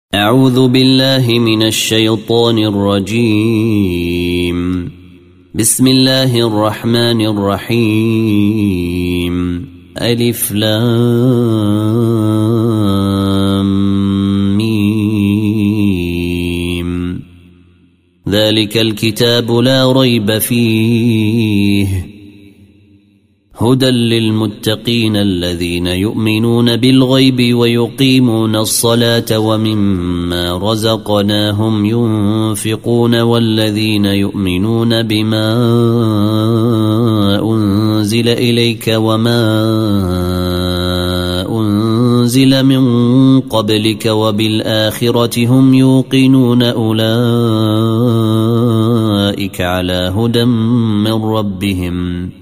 أعوذ بالله من الشيطان الرجيم. بسم الله الرحمن الرحيم. ألف لام ميم. ذلك الكتاب لا ريب فيه هدى للمتقين الذين يؤمنون بالغيب ويقيمون الصلاة ومما رزقناهم ينفقون والذين يؤمنون بما أنزل إليك وما أنزل من قبلك وبالآخرة هم يوقنون أولئك على هدى من ربهم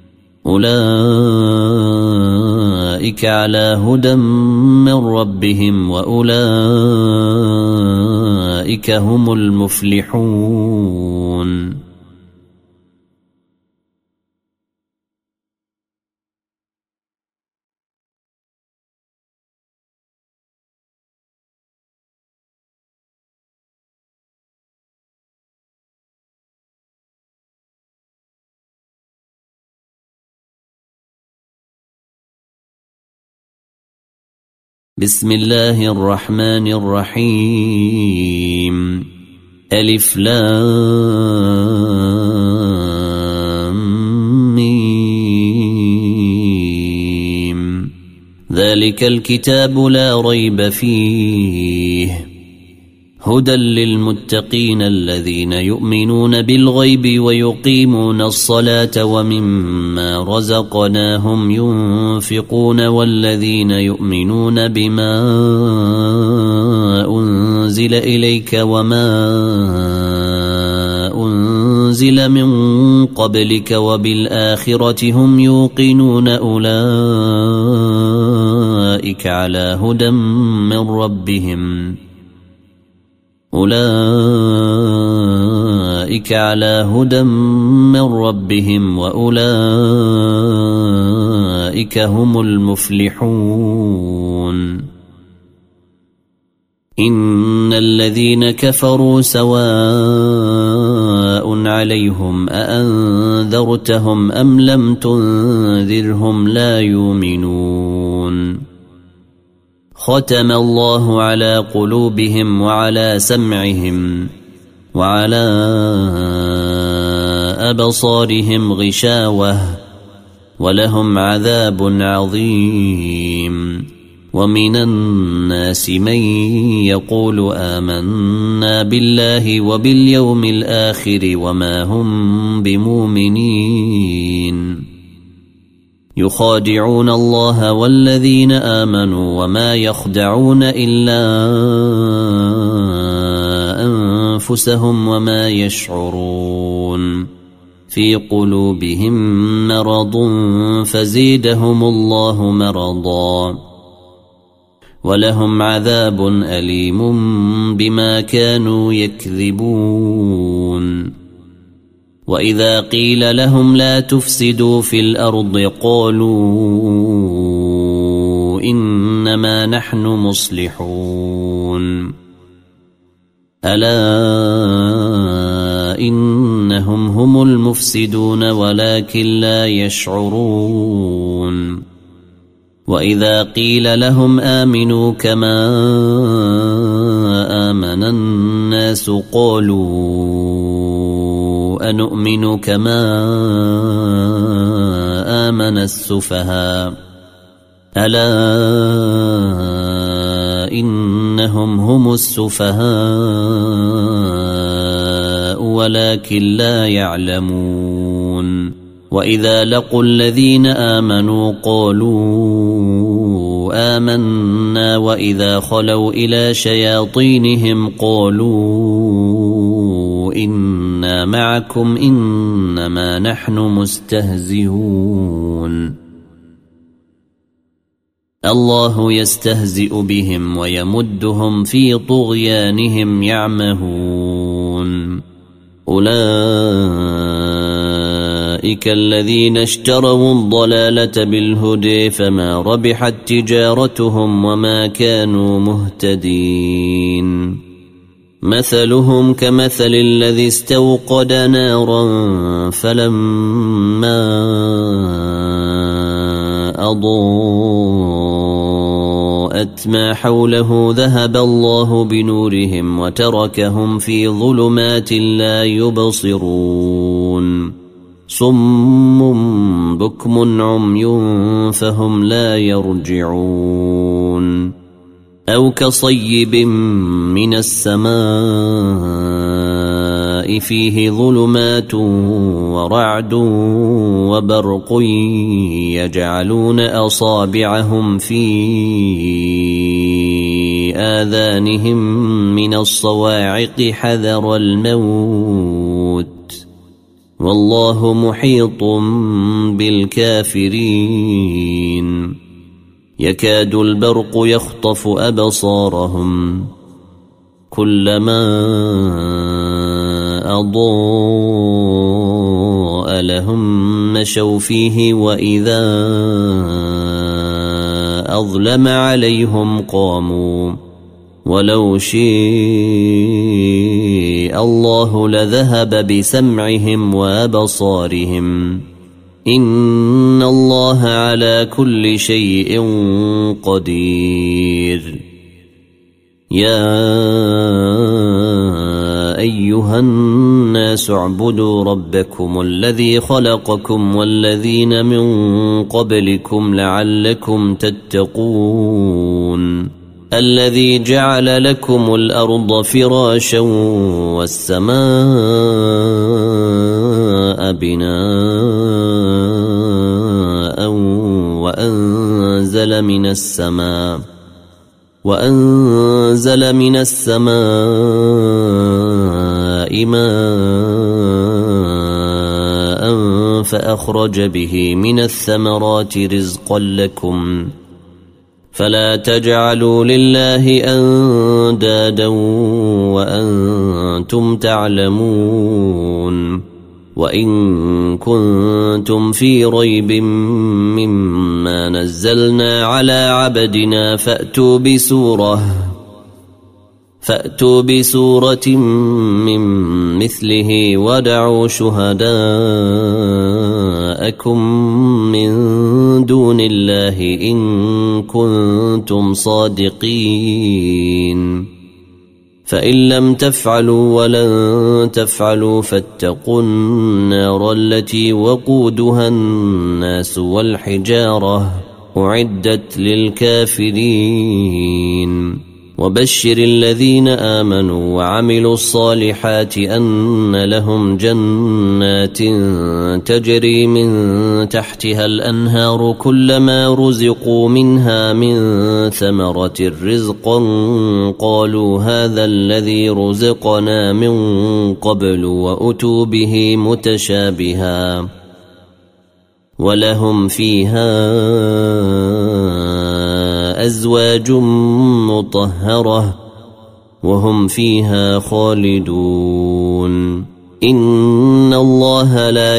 وأولئك هم المفلحون. بسم الله الرحمن الرحيم. ألف لام ميم. ذلك الكتاب لا ريب فيه هدى للمتقين الذين يؤمنون بالغيب ويقيمون الصلاة ومما رزقناهم ينفقون والذين يؤمنون بما أنزل إليك وما أنزل من قبلك وبالآخرة هم يوقنون أولئك على هدى من ربهم وأولئك هم المفلحون. إن الذين كفروا سواء عليهم أأنذرتهم أم لم تنذرهم لا يؤمنون. ختم الله على قلوبهم وعلى سمعهم وعلى أبصارهم غشاوة ولهم عذاب عظيم. ومن الناس من يقول آمنا بالله وباليوم الآخر وما هم بمؤمنين يخادعون الله والذين آمنوا وما يخدعون إلا أنفسهم وما يشعرون. في قلوبهم مرض فزيدهم الله مرضا ولهم عذاب أليم بما كانوا يكذبون. وإذا قيل لهم لا تفسدوا في الأرض قالوا إنما نحن مصلحون. ألا إنهم هم المفسدون ولكن لا يشعرون. وإذا قيل لهم آمنوا كما آمن الناس قالوا أنؤمن كما آمن السفهاء. ألا إنهم هم السفهاء ولكن لا يعلمون. وإذا لقوا الذين آمنوا قالوا آمنا وإذا خلوا إلى شياطينهم قالوا إنا معكم إنما نحن مستهزئون. الله يستهزئ بهم ويمدهم في طغيانهم يعمهون. أولئك أولئك الذين اشتروا الضلالة بالهدى فما ربحت تجارتهم وما كانوا مهتدين مثلهم كمثل الذي استوقد نارا فلما أضاءت ما حوله ذهب الله بنورهم وتركهم في ظلمات لا يبصرون صم بكم عمي فهم لا يرجعون أو كصيب من السماء فيه ظلمات ورعد وبرق يجعلون أصابعهم في آذانهم من الصواعق حذر الموت والله محيط بالكافرين يكاد البرق يخطف أبصارهم كلما أضاء لهم مشوا فيه وإذا أظلم عليهم قاموا ولو شاء الله لذهب بسمعهم وأبصارهم إن الله على كل شيء قدير يا أيها الناس اعبدوا ربكم الذي خلقكم والذين من قبلكم لعلكم تتقون الذي جعل لكم الأرض فراشا والسماء بناء وأنزل من السماء ماء فأخرج به من الثمرات رزقا لكم فلا تجعلوا لله أندادا وأنتم تعلمون وإن كنتم في ريب مما نزلنا على عبدنا فأتوا بسورة من مثله ودعوا شهداءكم من دون الله إن كنتم صادقين فإن لم تفعلوا ولن تفعلوا فاتقوا النار التي وقودها الناس والحجارة أعدت للكافرين وبشر الذين آمنوا وعملوا الصالحات أن لهم جنات تجري من تحتها الأنهار كلما رزقوا منها من ثمرة رزقا قالوا هذا الذي رزقنا من قبل وأتوا به متشابها ولهم فيها أزواج مطهرة وهم فيها خالدون إن الله لا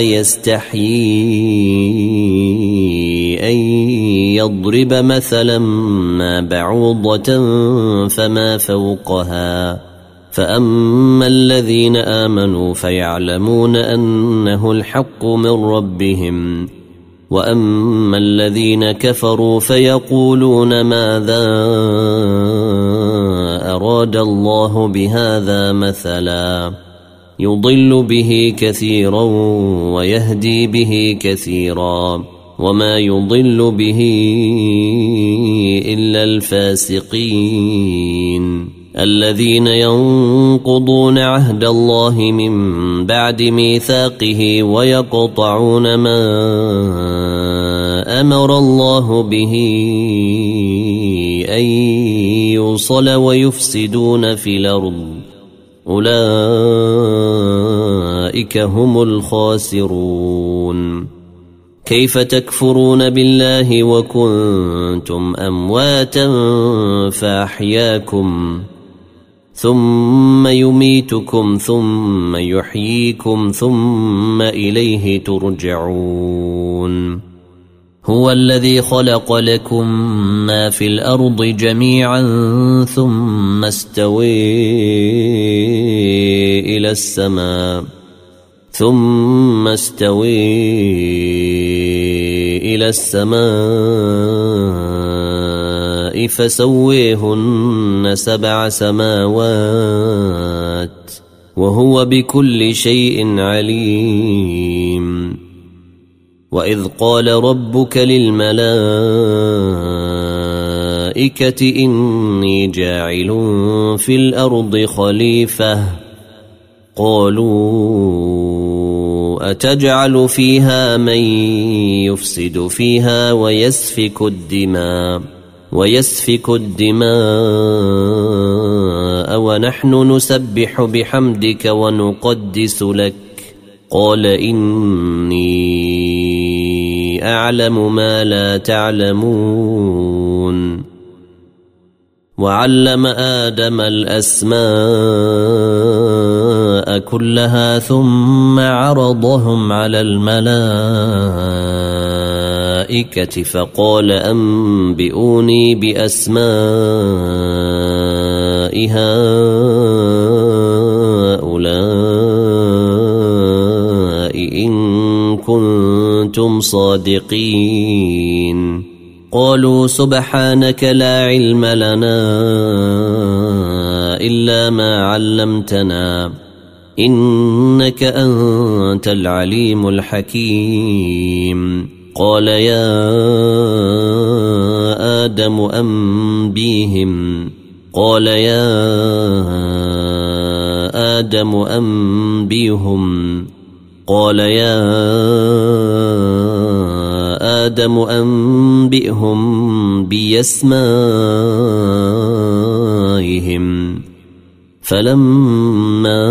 يستحيي أن يضرب مثلا ما بعوضة فما فوقها فأما الذين آمنوا فيعلمون أنه الحق من ربهم وأما الذين كفروا فيقولون ماذا أراد الله بهذا مثلا يضل به كثيرا ويهدي به كثيرا وما يضل به إلا الفاسقين الذين ينقضون عهد الله من بعد ميثاقه ويقطعون ما أمر الله به أن يوصل ويفسدون في الأرض أولئك هم الخاسرون كيف تكفرون بالله وكنتم أمواتا فأحياكم ثم يميتكم ثم يحييكم ثم إليه ترجعون. هو الذي خلق لكم ما في الأرض جميعا ثم استوى إلى السماء فسويهن 7 سماوات وهو بكل شيء عليم. وإذ قال ربك للملائكة إني جاعل في الأرض خليفة قالوا أتجعل فيها من يفسد فيها ويسفك الدماء ونحن نسبح بحمدك ونقدس لك قال إني أعلم ما لا تعلمون. وعلم آدم الأسماء كلها ثم عرضهم على الملائكة فقال أنبئوني بأسماء هؤلاء إن كنتم صادقين. قالوا سبحانك لا علم لنا إلا ما علمتنا إنك أنت العليم الحكيم. قال يا آدم أنبئهم قال يا آدم أنبئهم بأسمائهم فلما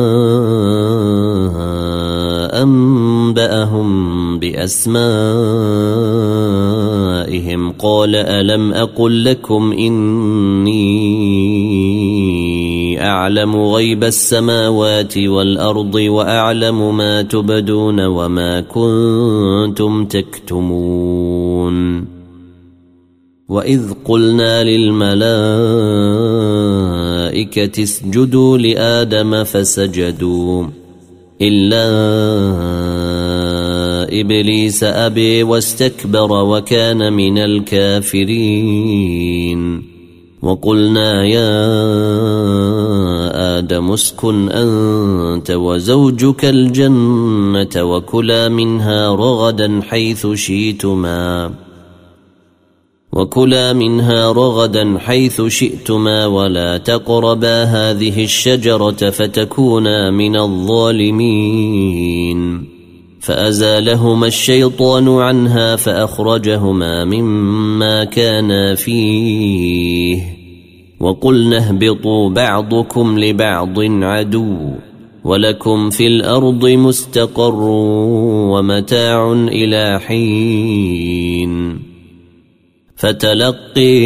أنبأهم بأسمائهم قال ألم أقل لكم إني أعلم غيب السماوات والأرض وأعلم ما تبدون وما كنتم تكتمون. وإذ قلنا للملائكة اسجدوا لآدم فسجدوا إلا إبليس أبي واستكبر وكان من الكافرين. وقلنا يا آدم اسكن أنت وزوجك الجنة وكلا منها رغدا حيث شئتما ولا تقربا هذه الشجرة فتكونا من الظالمين. فأزالهما الشيطان عنها فأخرجهما مما كانا فيه وقلنا اهبطوا بعضكم لبعض عدو ولكم في الأرض مستقر ومتاع إلى حين. فتلقي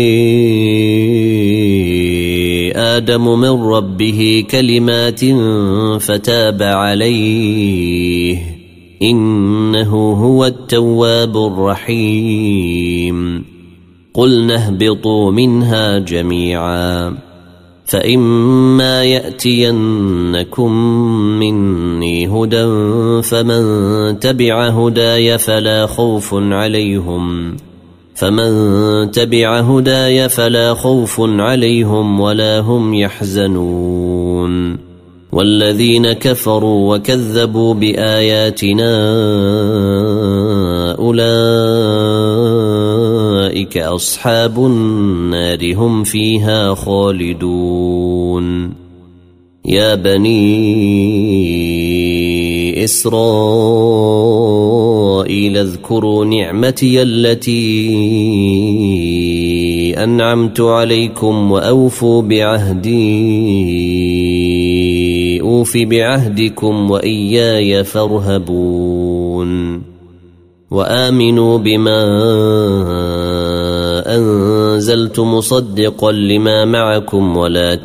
آدم من ربه كلمات فتاب عليه إنه هو التواب الرحيم. قلنا اهبطوا منها جميعا فإما يأتينكم مني هدى فمن تبع هداي فلا خوف عليهم ولا هم يحزنون. والذين كفروا وكذبوا بآياتنا أولئك أصحاب النار هم فيها خالدون. يا بني إسرائيل اذكروا نعمتي التي أنعمت عليكم وأوفوا بعهدكم وإياي فارهبون. وآمنوا بما أنزل أنزلت مصدقا لما معكم ولا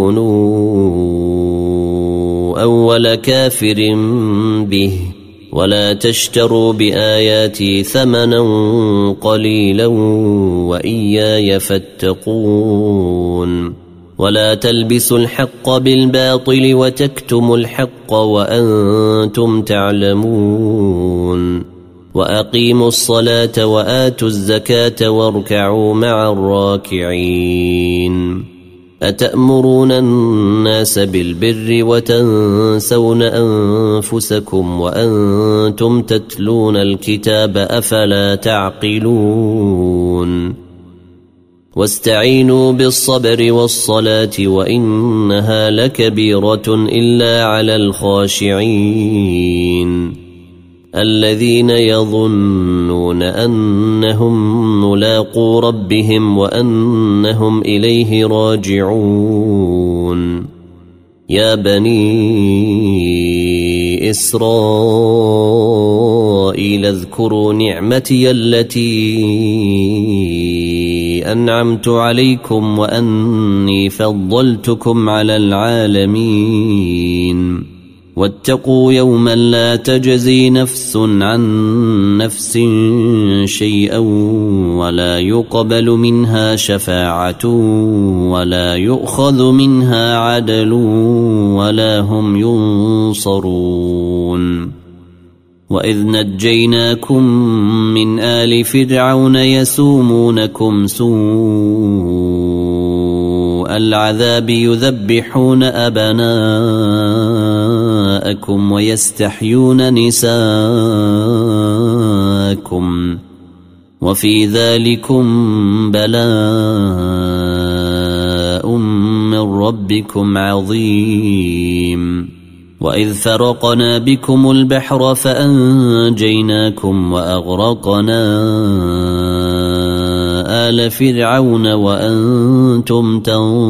تكونوا أول كافر به ولا تشتروا بآياتي ثمنا قليلا وإياي فاتقون ولا تلبسوا الحق بالباطل وتكتموا الحق وأنتم تعلمون وأقيموا الصلاة وآتوا الزكاة واركعوا مع الراكعين أتأمرون الناس بالبر وتنسون أنفسكم وأنتم تتلون الكتاب أفلا تعقلون واستعينوا بالصبر والصلاة وإنها لكبيرة إلا على الخاشعين الذين يظنون أنهم ملاقو ربهم وأنهم إليه راجعون يا بني إسرائيل اذكروا نعمتي التي أنعمت عليكم وأني فضلتكم على العالمين واتقوا يوما لا تجزي نفس عن نفس شيئا ولا يقبل منها شفاعة ولا يؤخذ منها عدل ولا هم ينصرون وإذ نجيناكم من آل فرعون يسومونكم سوء العذاب يذبحون أبناءكم ويستحيون نساءكم وفي ذلكم بلاء من ربكم عظيم وإذ فرقنا بكم البحر فأنجيناكم وأغرقنا آل فرعون وأنتم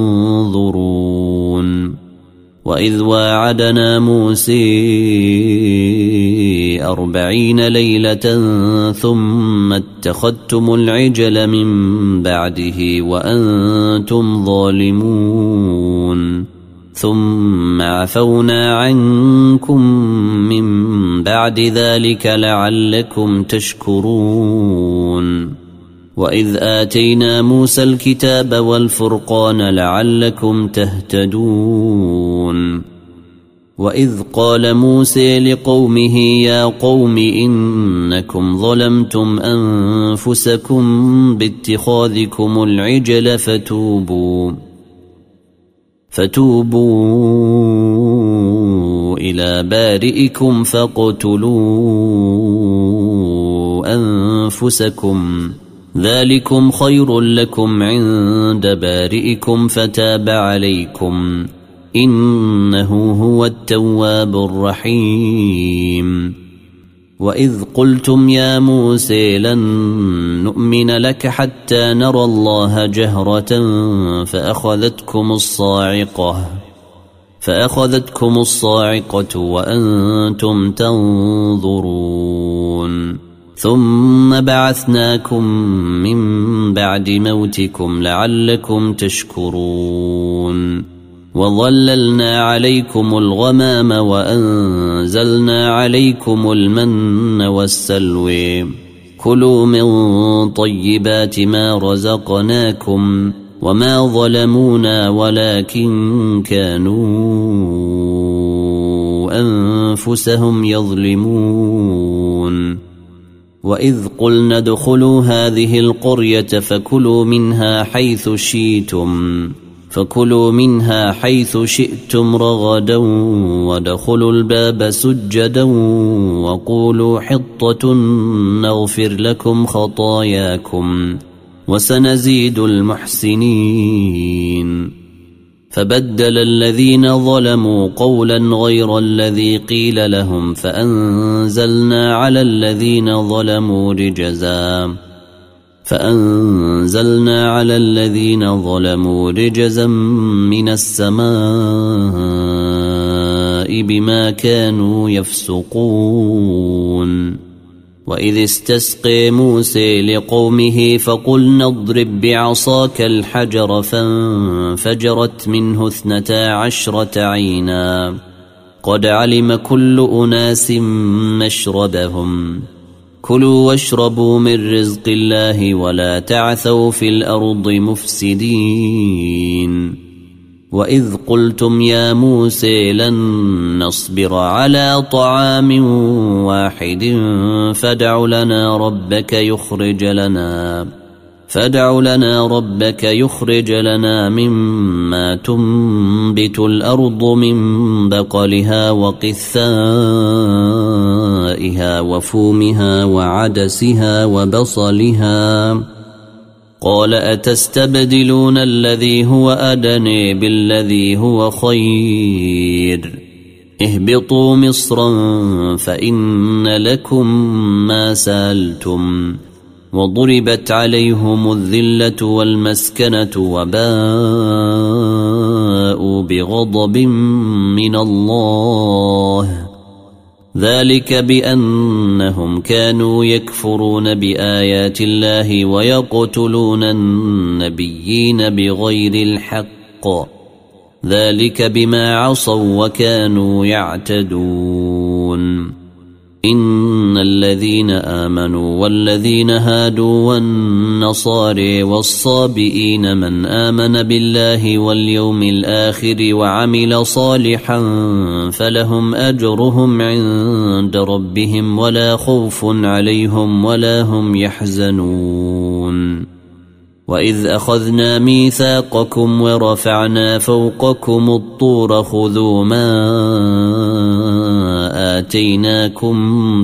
تنظرون وإذ واعدنا موسى 40 ليلة ثم اتخذتم العجل من بعده وأنتم ظالمون ثم عفونا عنكم من بعد ذلك لعلكم تشكرون وإذ آتينا موسى الكتاب والفرقان لعلكم تهتدون وإذ قال موسى لقومه يا قوم إنكم ظلمتم أنفسكم باتخاذكم العجل فتوبوا إلى بارئكم فاقتلوا أنفسكم ذلكم خير لكم عند بارئكم فتاب عليكم إنه هو التواب الرحيم وإذ قلتم يا موسى لن نؤمن لك حتى نرى الله جهرة فأخذتكم الصاعقة وأنتم تنظرون ثم بعثناكم من بعد موتكم لعلكم تشكرون وظللنا عليكم الغمام وأنزلنا عليكم المن والسلوى كلوا من طيبات ما رزقناكم وما ظلمونا ولكن كانوا أنفسهم يظلمون وإذ قلنا ادخلوا هذه القرية فكلوا منها حيث شئتم رغدا وادخلوا الباب سجدا وقولوا حطة نغفر لكم خطاياكم وسنزيد المحسنين فبدل الذين ظلموا قولا غير الذي قيل لهم فأنزلنا على الذين ظلموا رجزا من السماء بما كانوا يفسقون وإذ استسقي موسى لقومه فقلنا اضرب بعصاك الحجر فانفجرت منه 12 عينا قد علم كل أناس مشربهم كلوا واشربوا من رزق الله ولا تعثوا في الأرض مفسدين وإذ قلتم يا موسى لن نصبر على طعام واحد فادع لنا ربك يخرج لنا مما تنبت الأرض من بقلها وقثائها وفومها وعدسها وبصلها قال أتستبدلون الذي هو أدنى بالذي هو خير اهبطوا مصرا فإن لكم ما سألتم وضربت عليهم الذلة والمسكنة وباءوا بغضب من الله ذلك بأنهم كانوا يكفرون بآيات الله ويقتلون النبيين بغير الحق ذلك بما عصوا وكانوا يعتدون إن الذين آمنوا والذين هادوا والنصارى والصابئين من آمن بالله واليوم الآخر وعمل صالحا فلهم أجرهم عند ربهم ولا خوف عليهم ولا هم يحزنون وإذ أخذنا ميثاقكم ورفعنا فوقكم الطور خذوا ما آتيناكم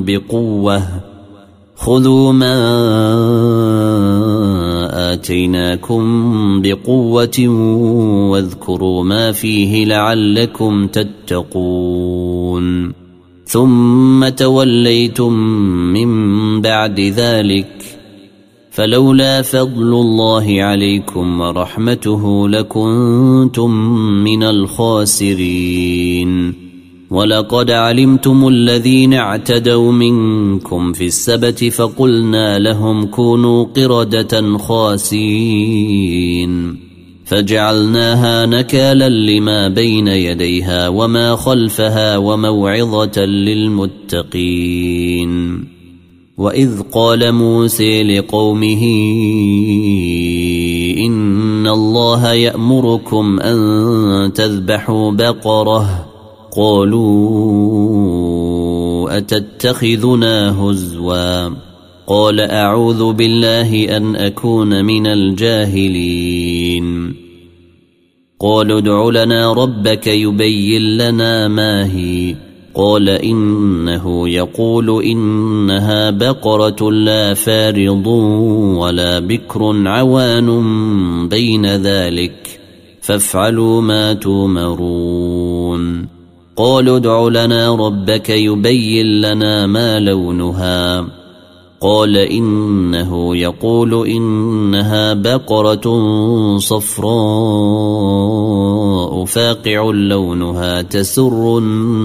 بقوة واذكروا ما فيه لعلكم تتقون ثم توليتم من بعد ذلك فلولا فضل الله عليكم ورحمته لكنتم من الخاسرين ولقد علمتم الذين اعتدوا منكم في السبت فقلنا لهم كونوا قردة خاسئين فجعلناها نكالا لما بين يديها وما خلفها وموعظة للمتقين وإذ قال موسى لقومه إن الله يأمركم أن تذبحوا بقرة قالوا أتتخذنا هزوا قال أعوذ بالله أن أكون من الجاهلين قالوا ادع لنا ربك يبين لنا ما هي قال إنه يقول إنها بقرة لا فارض ولا بكر عوان بين ذلك فافعلوا ما تؤمرون قالوا ادع لنا ربك يبين لنا ما لونها قال إنه يقول إنها بقرة صفراء فاقع لونها تسر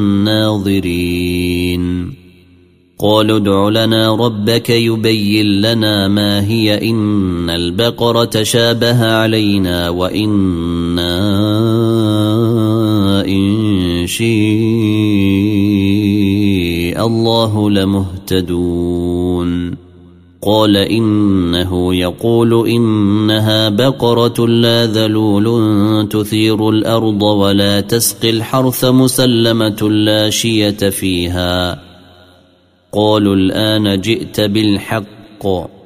الناظرين قالوا ادع لنا ربك يبين لنا ما هي إن البقرة شابه علينا وإنا إن شاء الله لمهتدون قال إنه يقول إنها بقرة لا ذلول تثير الأرض ولا تسقي الحرث مسلمة لا شية فيها قالوا الآن جئت بالحق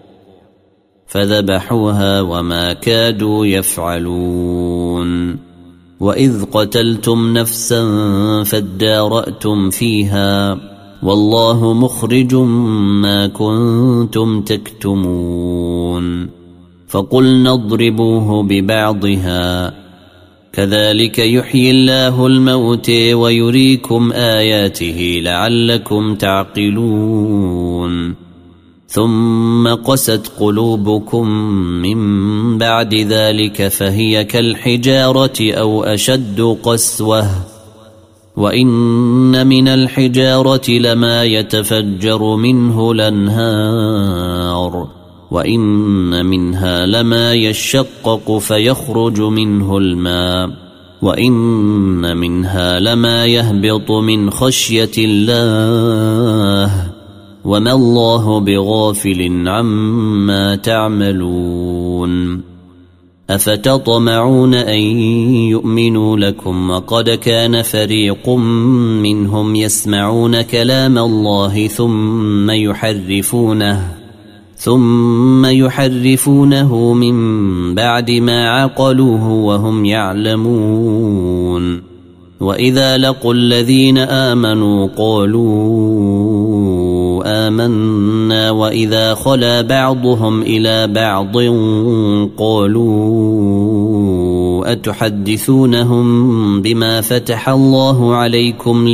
فذبحوها وما كادوا يفعلون وإذ قتلتم نفسا فادارأتم فيها والله مخرج ما كنتم تكتمون فقلنا اضربوه ببعضها كذلك يحيي الله الموتى ويريكم آياته لعلكم تعقلون ثم قست قلوبكم من بعد ذلك فهي كالحجارة أو أشد قسوة وإن من الحجارة لما يتفجر منه الأنهار وإن منها لما يشقق فيخرج منه الماء وإن منها لما يهبط من خشية الله وما الله بغافل عما تعملون أفتطمعون أن يؤمنوا لكم وقد كان فريق منهم يسمعون كلام الله ثم يحرفونه من بعد ما عقلوه وهم يعلمون وإذا لقوا الذين آمنوا قالوا آمنا وإذا خلا بعضهم إلى بعض قالوا أتحدثونهم بما فتح الله عليكم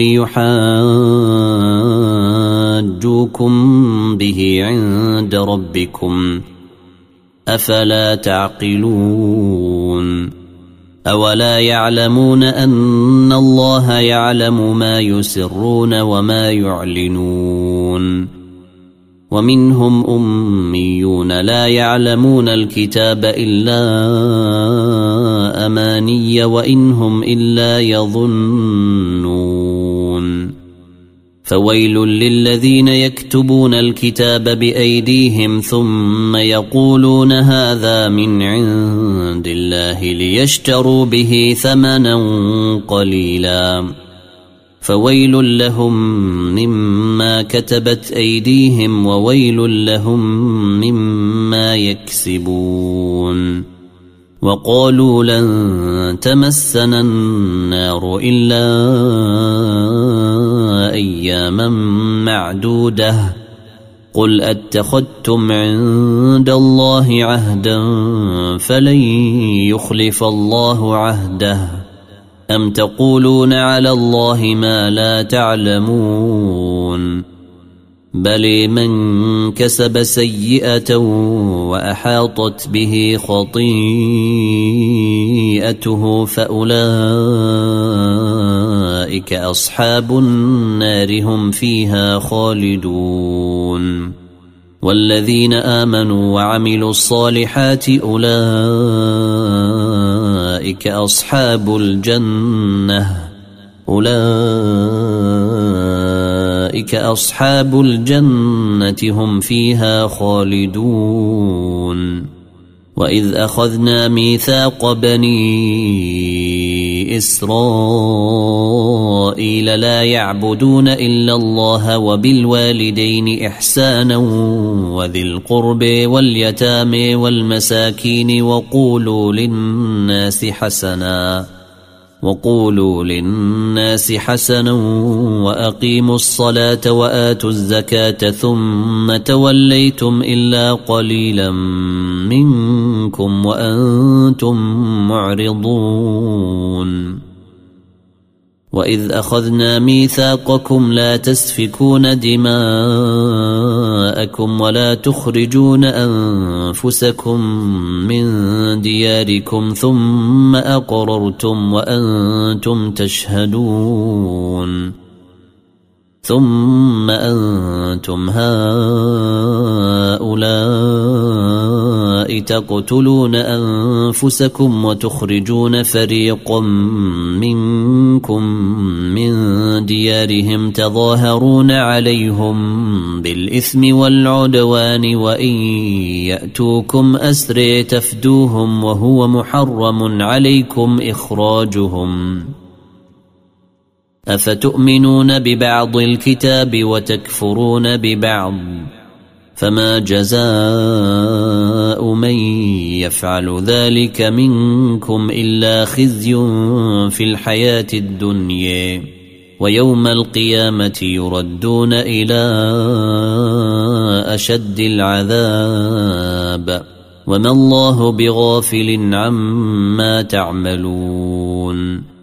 ليحاجوكم به عند ربكم أفلا تعقلون أولا يعلمون أن الله يعلم ما يسرون وما يعلنون ومنهم أميون لا يعلمون الكتاب إلا أماني وإنهم إلا يظنون فويل للذين يكتبون الكتاب بأيديهم ثم يقولون هذا من عند الله ليشتروا به ثمنا قليلا فويل لهم مما كتبت أيديهم وويل لهم مما يكسبون وقالوا لن تمسنا النار إلا أياما معدودة قل أتخذتم عند الله عهدا فلن يخلف الله عهده أم تقولون على الله ما لا تعلمون بل من كسب سيئة وأحاطت به خطيئته فأولئك أصحاب النار هم فيها خالدون والذين آمنوا وعملوا الصالحات أولئك أصحاب الجنة هم فيها خالدون وإذ أخذنا ميثاق بني إسرائيل لا يعبدون إلا الله وبالوالدين إحسانا وذي القرب واليتامى والمساكين وقولوا للناس حسنا وأقيموا الصلاة وآتوا الزكاة ثم توليتم إلا قليلا منكم وأنتم معرضون وإذ أخذنا ميثاقكم لا تسفكون دماءكم ولا تخرجون أنفسكم من دياركم ثم أقررتم وأنتم تشهدون ثم أنتم هؤلاء تقتلون أنفسكم وتخرجون فريقا منكم من ديارهم تظاهرون عليهم بالإثم والعدوان وإن يأتوكم أسرى تفدوهم وهو محرم عليكم إخراجهم أفتؤمنون ببعض الكتاب وتكفرون ببعض فما جزاء من يفعل ذلك منكم إلا خزي في الحياة الدنيا ويوم القيامة يردون إلى أشد العذاب وما الله بغافل عما تعملون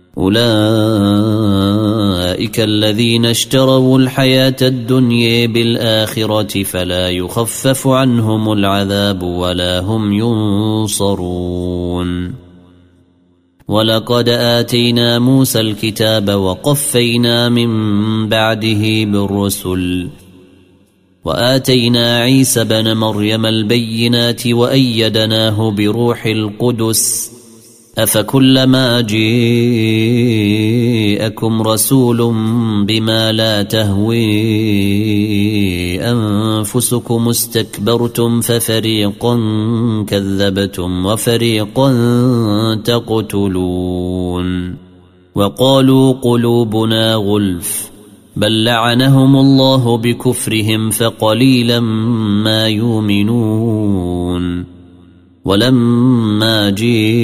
أولئك الذين اشتروا الحياة الدنيا بالآخرة فلا يخفف عنهم العذاب ولا هم ينصرون ولقد آتينا موسى الكتاب وقفينا من بعده بالرسل وآتينا عيسى بن مريم البينات وأيدناه بروح القدس أفكلما جاءكم رسول بما لا تهوي أنفسكم استكبرتم ففريقا كذبتم وفريقا تقتلون وقالوا قلوبنا غلف بل لعنهم الله بكفرهم فقليلا ما يؤمنون ولما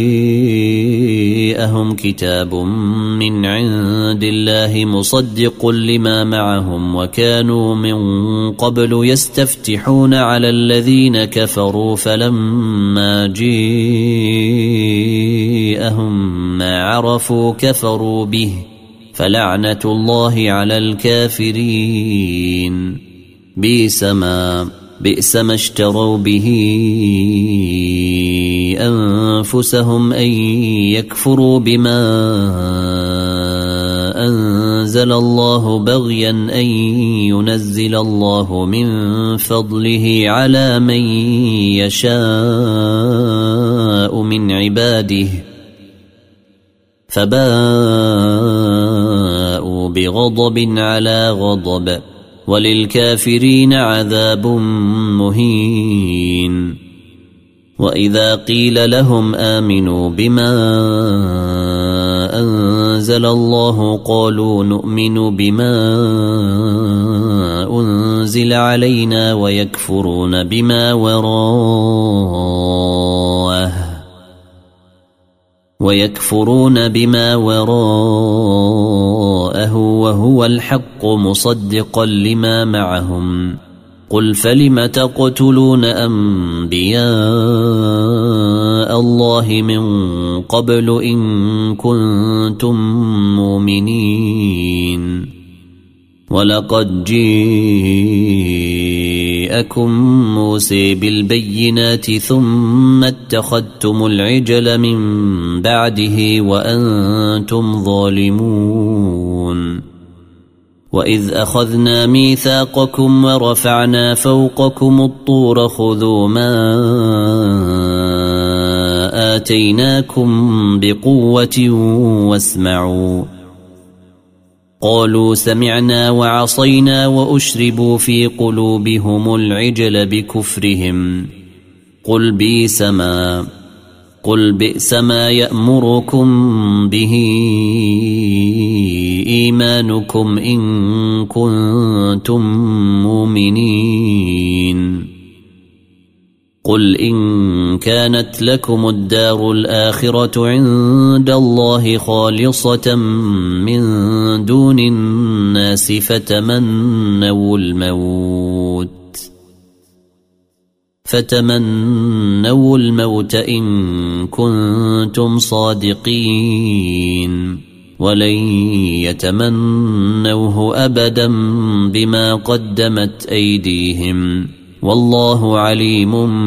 جاءهم كتاب من عند الله مصدق لما معهم وكانوا من قبل يستفتحون على الذين كفروا فلما جاءهم ما عرفوا كفروا به فلعنة الله على الكافرين بئس ما اشتروا به أنفسهم أن يكفروا بما أنزل الله بغيا أن ينزل الله من فضله على من يشاء من عباده فباءوا بغضب على غضب وللكافرين عذاب مهين وإذا قيل لهم آمنوا بما أنزل الله قالوا نؤمن بما أنزل علينا ويكفرون بما وراءه وهو الحق مصدقا لما معهم قل فلم تقتلون أنبياء الله من قبل إن كنتم مؤمنين ولقد جاءكم موسى بالبينات ثم اتخذتم العجل من بعده وأنتم ظالمون وإذ أخذنا ميثاقكم ورفعنا فوقكم الطور خذوا ما آتيناكم بقوة واسمعوا قالوا سمعنا وعصينا وأشربوا في قلوبهم العجل بكفرهم قل بئس ما يأمركم به إيمانكم إن كنتم مؤمنين قل إن كانت لكم الدار الآخرة عند الله خالصة من دون الناس فتمنوا الموت إن كنتم صادقين ولن يتمنوه أبدا بما قدمت أيديهم والله عليم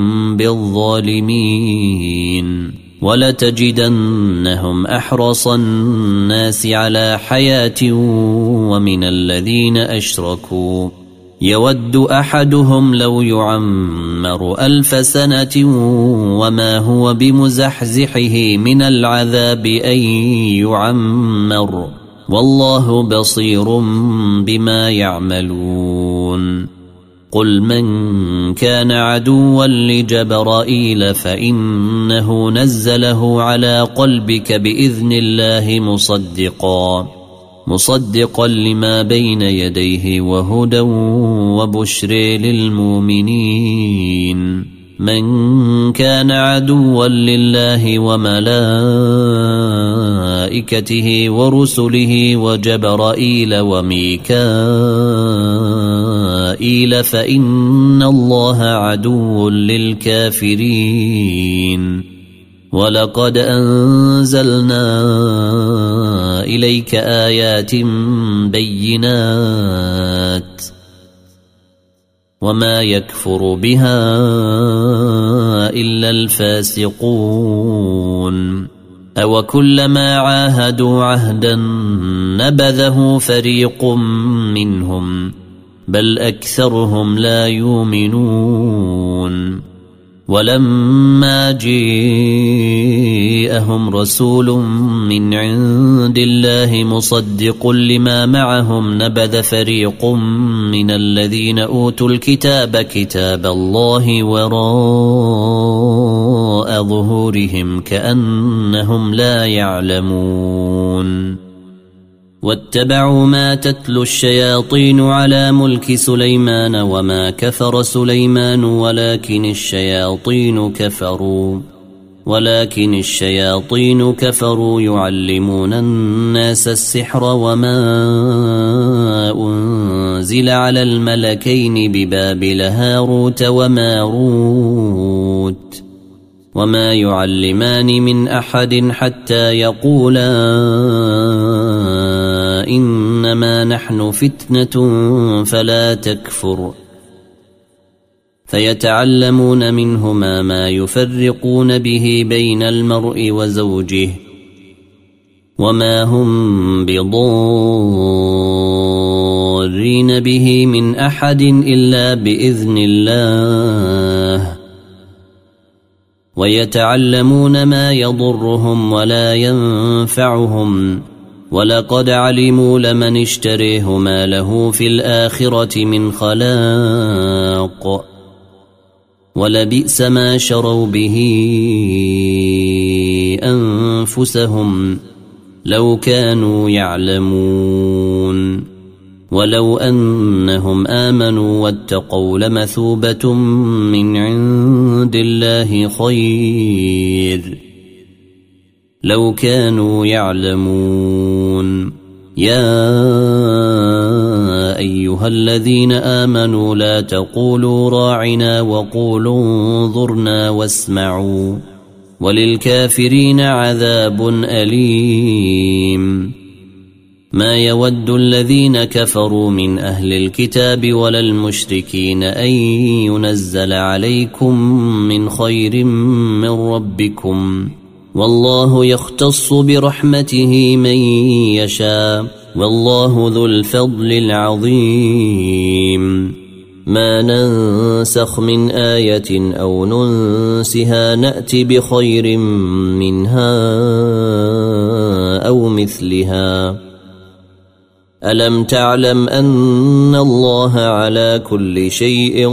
بالظالمين ولتجدنهم أحرص الناس على حياة ومن الذين أشركوا يود أحدهم لو يعمر 1000 سنة وما هو بمزحزحه من العذاب أن يعمر والله بصير بما يعملون قل من كان عدوا لجبرائيل فإنه نزله على قلبك بإذن الله مصدقا لما بين يديه وهدى وبشر للمؤمنين من كان عدوا لله وملائكته ورسله وجبرائيل وميكائيل فإن الله عدو للكافرين ولقد أنزلنا إليك آيات بينات وما يكفر بها إلا الفاسقون أوكلما عاهدوا عهدا نبذه فريق منهم بل أكثرهم لا يؤمنون ولما جاءهم رسول من عند الله مصدق لما معهم نبذ فريق من الذين أوتوا الكتاب كتاب الله وراء ظهورهم كأنهم لا يعلمون واتبعوا ما تتلو الشياطين على ملك سليمان وما كفر سليمان ولكن الشياطين كفروا يعلمون الناس السحر وما أنزل على الملكين ببابل هاروت وماروت وما يعلمان من أحد حتى يقولا إنما نحن فتنة فلا تكفر فيتعلمون منهما ما يفرقون به بين المرء وزوجه وما هم بضارين به من أحد إلا بإذن الله ويتعلمون ما يضرهم ولا ينفعهم ولقد علموا لمن اشتريه ما له في الآخرة من خلاق ولبئس ما شروا به أنفسهم لو كانوا يعلمون ولو أنهم آمنوا واتقوا لمثوبة من عند الله خير لو كانوا يعلمون يا أيها الذين آمنوا لا تقولوا راعنا وقولوا انظرنا واسمعوا وللكافرين عذاب أليم ما يود الذين كفروا من أهل الكتاب ولا المشركين أن ينزل عليكم من خير من ربكم والله يختص برحمته من يشاء والله ذو الفضل العظيم ما ننسخ من آية أو ننسها نأتي بخير منها أو مثلها ألم تعلم أن الله على كل شيء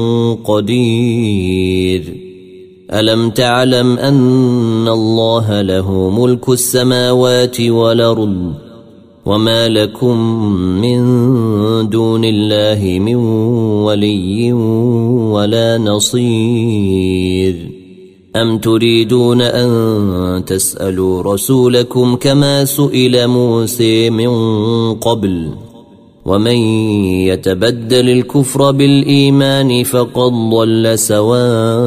قدير ألم تعلم أن الله له ملك السماوات والأرض وما لكم من دون الله من ولي ولا نصير أم تريدون أن تسألوا رسولكم كما سئل موسى من قبل ومن يتبدل الكفر بالإيمان فقد ضل سواء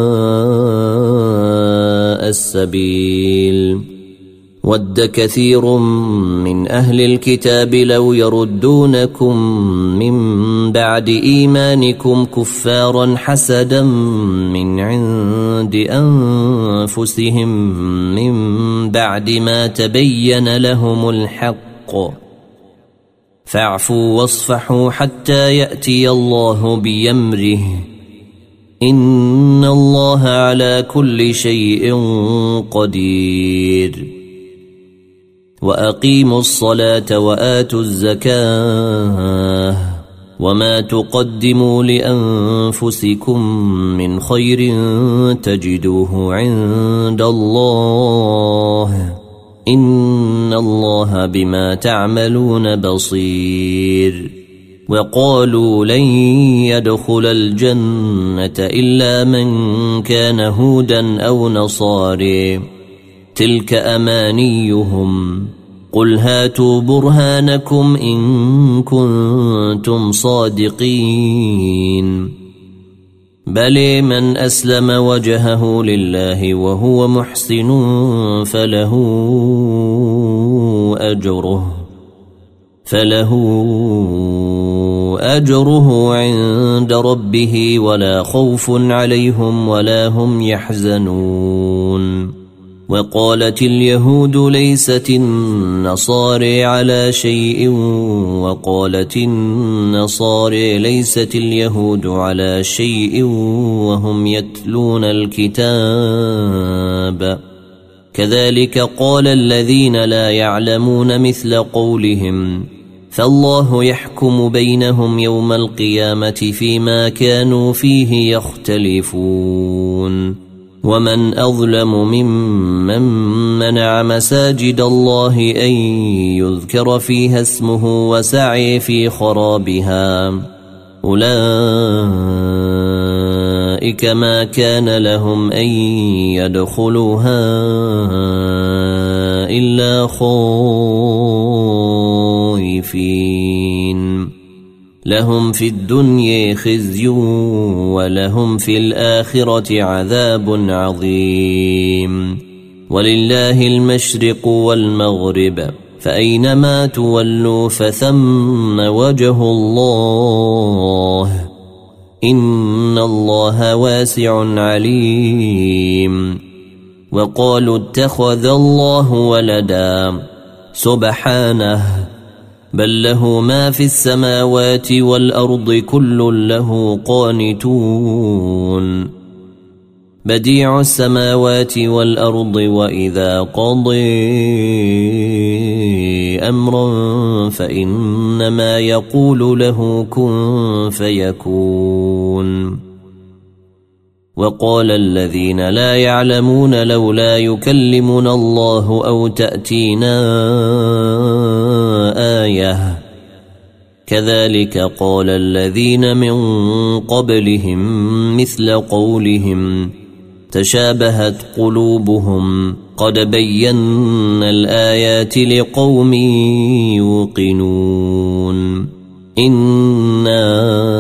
السبيل ود كثير من أهل الكتاب لو يردونكم من بعد إيمانكم كفارا حسدا من عند أنفسهم من بعد ما تبين لهم الحق فاعفوا واصفحوا حتى يأتي الله بأمره إن الله على كل شيء قدير وأقيموا الصلاة وآتوا الزكاة وما تقدموا لأنفسكم من خير تجدوه عند الله إن الله بما تعملون بصير وقالوا لن يدخل الجنة إلا من كان هودا أو نصاري تلك أمانيهم قل هاتوا برهانكم إن كنتم صادقين بل من أسلم وجهه لله وهو محسن فله أجره عند ربه ولا خوف عليهم ولا هم يحزنون وقالت اليهود ليست النصارى على شيء وقالت النصارى ليست اليهود على شيء وهم يتلون الكتاب كذلك قال الذين لا يعلمون مثل قولهم فالله يحكم بينهم يوم القيامة فيما كانوا فيه يختلفون ومن أظلم ممن منع مساجد الله أن يذكر فيها اسمه وسعي في خرابها أولئك ما كان لهم أن يدخلوها إلا خائفين لهم في الدنيا خزي ولهم في الآخرة عذاب عظيم ولله المشرق والمغرب فأينما تولوا فثم وجه الله إن الله واسع عليم وقالوا اتخذ الله ولدا سبحانه بل له ما في السماوات والأرض كل له قانتون بديع السماوات والأرض وإذا قضي أمرا فإنما يقول له كن فيكون وقال الذين لا يعلمون لولا يكلمنا الله أو تأتينا آية كذلك قال الذين من قبلهم مثل قولهم تشابهت قلوبهم قد بينا الآيات لقوم يوقنون إنا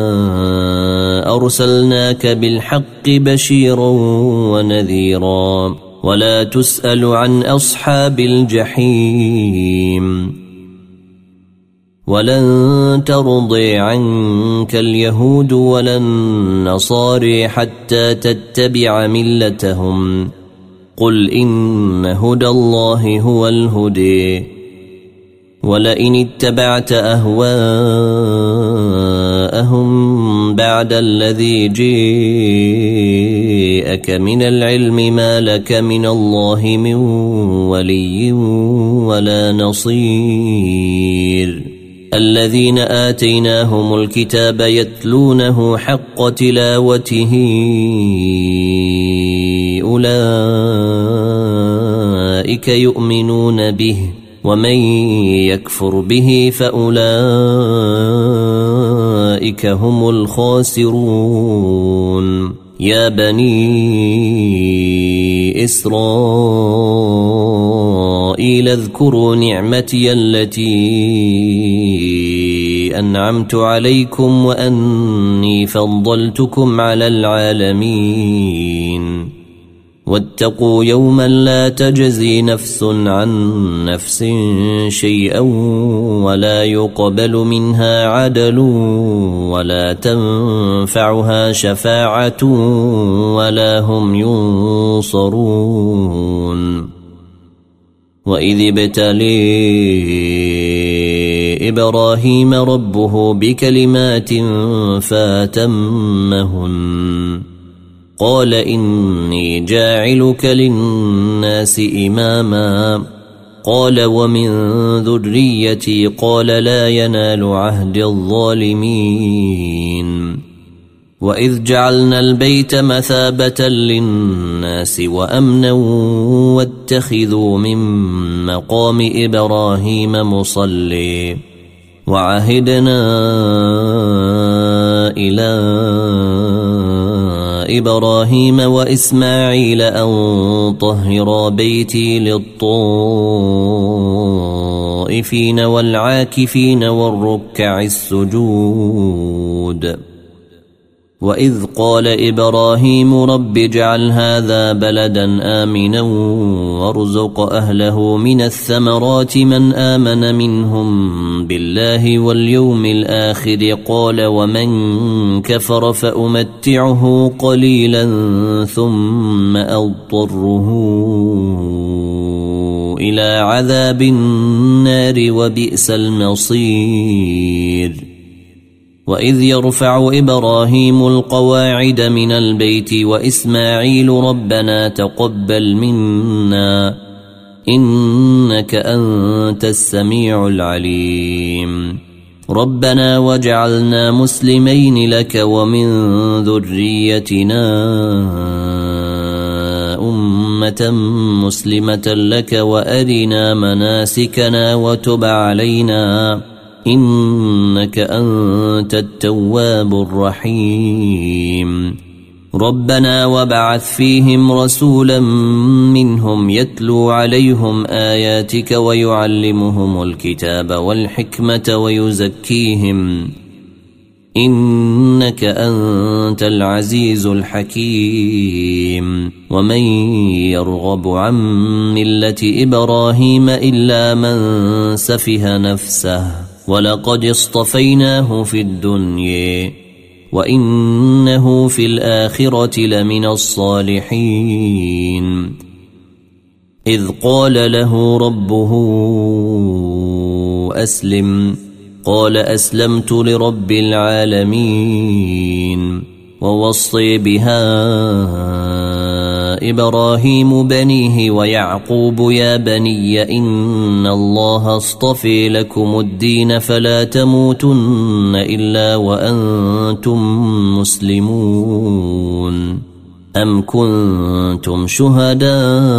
أرسلناك بالحق بشيرا ونذيرا ولا تسأل عن أصحاب الجحيم ولن ترضي عنك اليهود ولا النصارى حتى تتبع ملتهم قل إن هدى الله هو الهدي ولئن اتبعت أهواءهم بعد الذي جاءك من العلم ما لك من الله من ولي ولا نصير الذين آتيناهم الكتاب يتلونه حق تلاوته أولئك يؤمنون به ومن يكفر به فأولئك هم الخاسرون يا بني إسرائيل اذكروا نعمتي التي أنعمت عليكم وأني فضلتكم على العالمين واتقوا يوما لا تجزي نفس عن نفس شيئا ولا يقبل منها عدل ولا تنفعها شفاعة ولا هم ينصرون وإذ ابتلي إبراهيم ربه بكلمات فأتمهن قال إني جاعلك للناس إماما قال ومن ذريتي قال لا ينال عهد الظالمين وإذ جعلنا البيت مثابة للناس وأمنا واتخذوا من مقام إبراهيم مصلي وعهدنا إلى إبراهيم وإسماعيل أن طهرا بيتي للطائفين والعاكفين والركع السجود وإذ قال إبراهيم رب اجعل هذا بلدا آمنا وارزق أهله من الثمرات من آمن منهم بالله واليوم الآخر قال ومن كفر فأمتعه قليلا ثم أضطره إلى عذاب النار وبئس المصير وإذ يرفع إبراهيم القواعد من البيت وإسماعيل ربنا تقبل منا إنك أنت السميع العليم ربنا واجعلنا مسلمين لك ومن ذريتنا أمة مسلمة لك وأرنا مناسكنا وتب علينا إنك أنت التواب الرحيم ربنا وابعث فيهم رسولا منهم يتلو عليهم آياتك ويعلمهم الكتاب والحكمة ويزكيهم إنك أنت العزيز الحكيم ومن يرغب عن ملة إبراهيم إلا من سفه نفسه ولقد اصطفيناه في الدنيا وإنه في الآخرة لمن الصالحين إذ قال له ربه أسلم قال أسلمت لرب العالمين ووصي بها إبراهيم بنيه ويعقوب يا بني إن الله اصطفي لكم الدين فلا تموتن إلا وأنتم مسلمون أم كنتم شهداء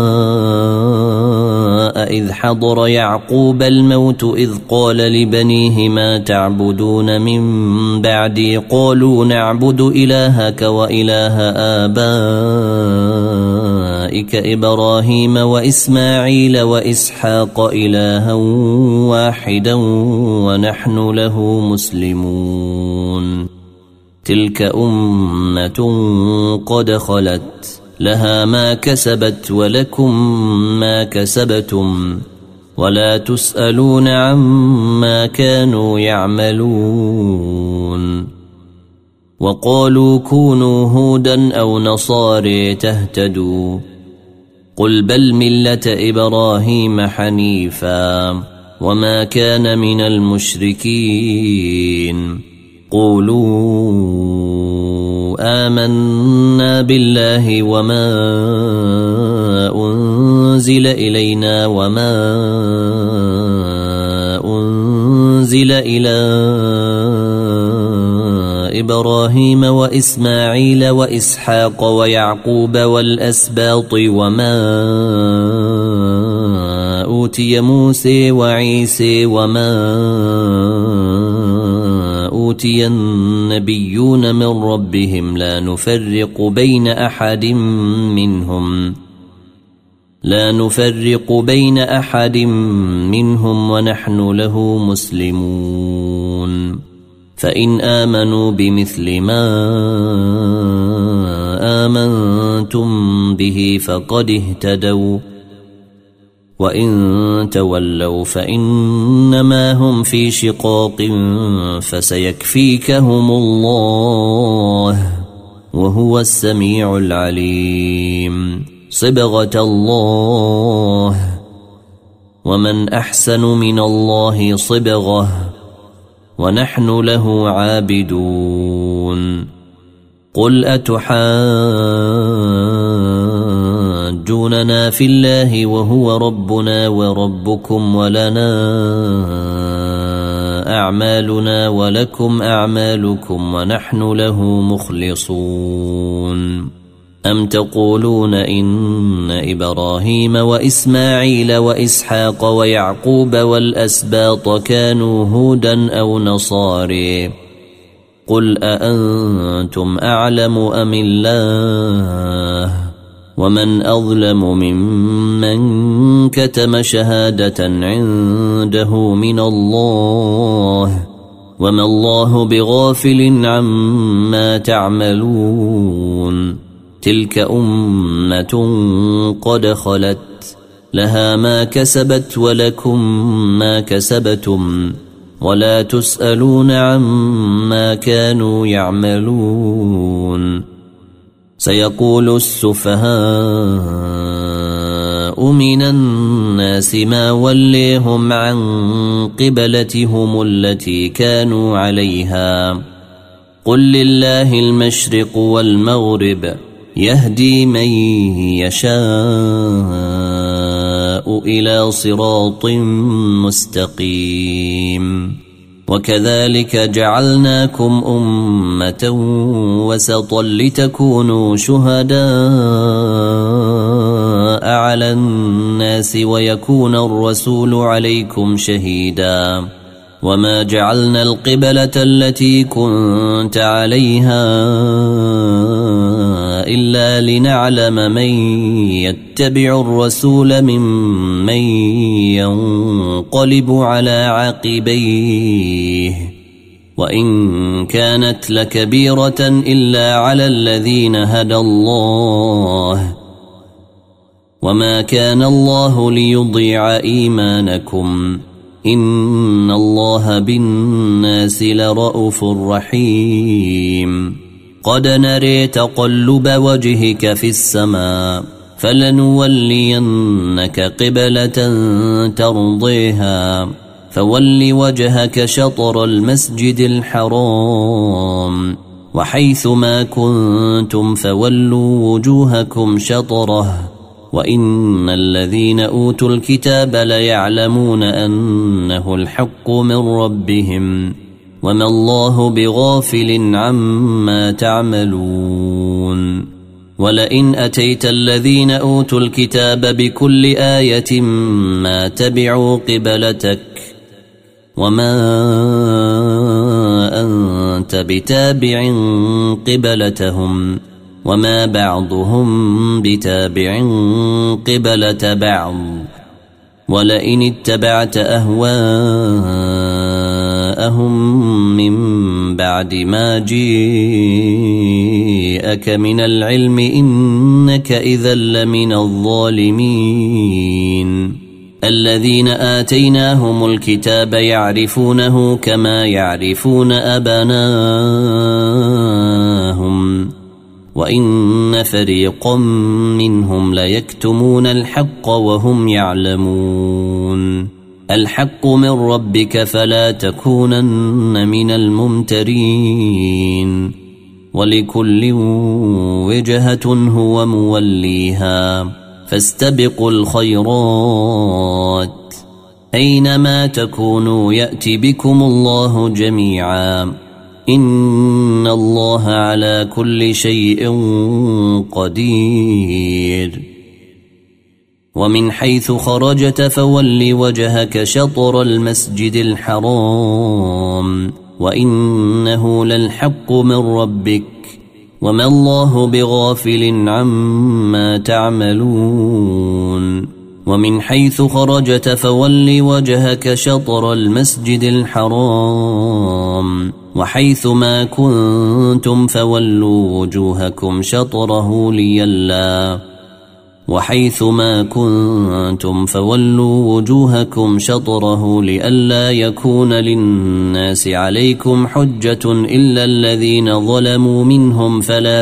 إذ حضر يعقوب الموت إذ قال لبنيه ما تعبدون من بعدي قالوا نعبد إلهك وإله آبائك إبراهيم وإسماعيل وإسحاق إلها واحدا ونحن له مسلمون تلك أمة قد خلت لها ما كسبت ولكم ما كسبتم ولا تسألون عما كانوا يعملون وقالوا كونوا هودا أو نصارى تهتدوا قل بل ملة إبراهيم حنيفا وما كان من المشركين قولوا آمنا بالله وما أنزل إلينا وما أنزل إلى إبراهيم وإسماعيل وإسحاق ويعقوب والأسباط وما أوتي موسى وعيسى وما أوتي النبيون من ربهم لا نفرق بين أحد منهم ونحن له مسلمون فإن آمنوا بمثل ما آمنتم به فقد اهتدوا وإن تولوا فإنما هم في شقاق فسيكفيكهم الله وهو السميع العليم صبغة الله ومن أحسن من الله صبغة ونحن له عابدون قل أتحاجوننا في الله وهو ربنا وربكم ولنا أعمالنا ولكم أعمالكم ونحن له مخلصون أم تقولون إن إبراهيم وإسماعيل وإسحاق ويعقوب والأسباط كانوا هودا أو نصارى قل أأنتم أعلم أم الله ومن أظلم ممن كتم شهادة عنده من الله وما الله بغافل عما تعملون تلك أمة قد خلت لها ما كسبت ولكم ما كسبتم ولا تسألون عما كانوا يعملون سيقول السفهاء من الناس ما وليهم عن قبلتهم التي كانوا عليها قل لله المشرق والمغرب يهدي من يشاء إلى صراط مستقيم وكذلك جعلناكم أمة وسطا لتكونوا شهداء على الناس ويكون الرسول عليكم شهيدا وما جعلنا القبلة التي كنت عليها إلا لنعلم من يتبع الرسول ممن ينقلب على عقبيه وإن كانت لكبيرة إلا على الذين هدى الله وما كان الله ليضيع إيمانكم إن الله بالناس لرءوف رحيم قد نري تقلب وجهك في السماء فلنولينك قبلة ترضيها فول وجهك شطر المسجد الحرام وحيث ما كنتم فولوا وجوهكم شطره وإن الذين أوتوا الكتاب ليعلمون أنه الحق من ربهم وما الله بغافل عما تعملون ولئن أتيت الذين أوتوا الكتاب بكل آية ما تبعوا قبلتك وما أنت بتابع قبلتهم وما بعضهم بتابع قبلة بعض ولئن اتبعت أهواءهم من بعد ما جيءك من العلم إنك إذا لمن الظالمين الذين آتيناهم الكتاب يعرفونه كما يعرفون أبناءهم وإن فريقا منهم ليكتمون الحق وهم يعلمون الحق من ربك فلا تكونن من الممترين ولكل وجهة هو موليها فاستبقوا الخيرات أينما تكونوا يأتي بكم الله جميعا إن الله على كل شيء قدير ومن حيث خرجت فول وجهك شطر المسجد الحرام وإنه للحق من ربك وما الله بغافل عما تعملون ومن حيث خرجت فول وجهك شطر المسجد الحرام وحيث ما كنتم فولوا وجوهكم شطره لئلا يكون للناس عليكم حجة إلا الذين ظلموا منهم فلا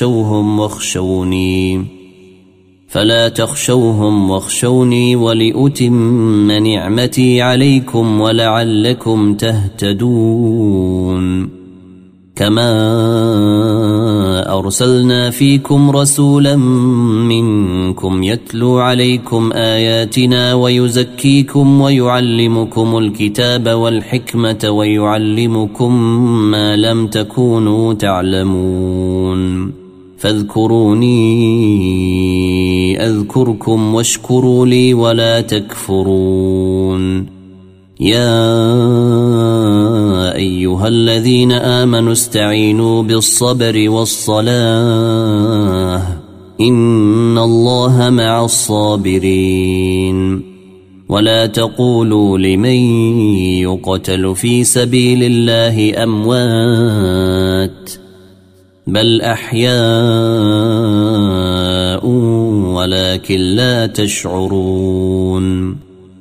تخشوهم واخشوني ولأتم نعمتي عليكم ولعلكم تهتدون كما أرسلنا فيكم رسولا منكم يتلو عليكم آياتنا ويزكيكم ويعلمكم الكتاب والحكمة ويعلمكم ما لم تكونوا تعلمون فاذكروني أذكركم واشكروا لي ولا تكفرون يا أيها الذين آمنوا استعينوا بالصبر والصلاة إن الله مع الصابرين ولا تقولوا لمن يقتل في سبيل الله أموات بل أحياء ولكن لا تشعرون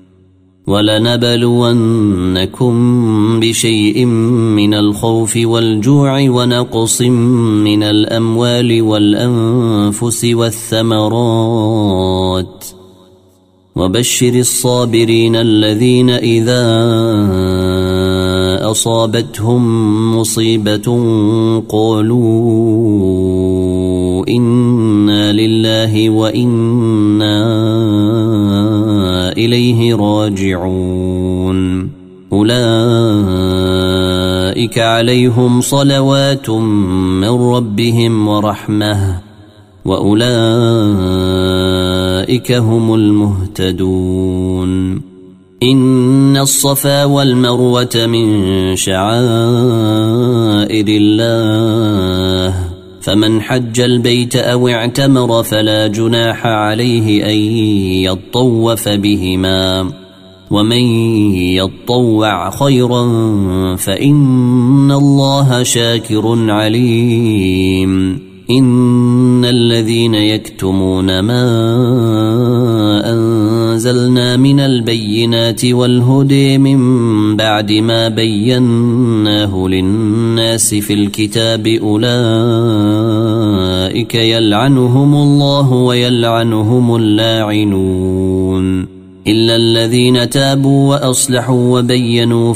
ولنبلونكم بشيء من الخوف والجوع ونقص من الأموال والأنفس والثمرات وبشر الصابرين الذين إذا أصابتهم مصيبة قالوا إنا لله وإنا إليه راجعون أولئك عليهم صلوات من ربهم ورحمة وأولئك هم المهتدون إن الصفا والمروة من شعائر الله فمن حج البيت أو اعتمر فلا جناح عليه أن يطوف بهما ومن يطوع خيرا فإن الله شاكر عليم إن الذين يكتمون ما أنزلنا من البينات والهدى من بعد ما بيناه للناس في الكتاب أولئك يلعنهم الله ويلعنهم اللاعنون إلا الذين تابوا وأصلحوا وبينوا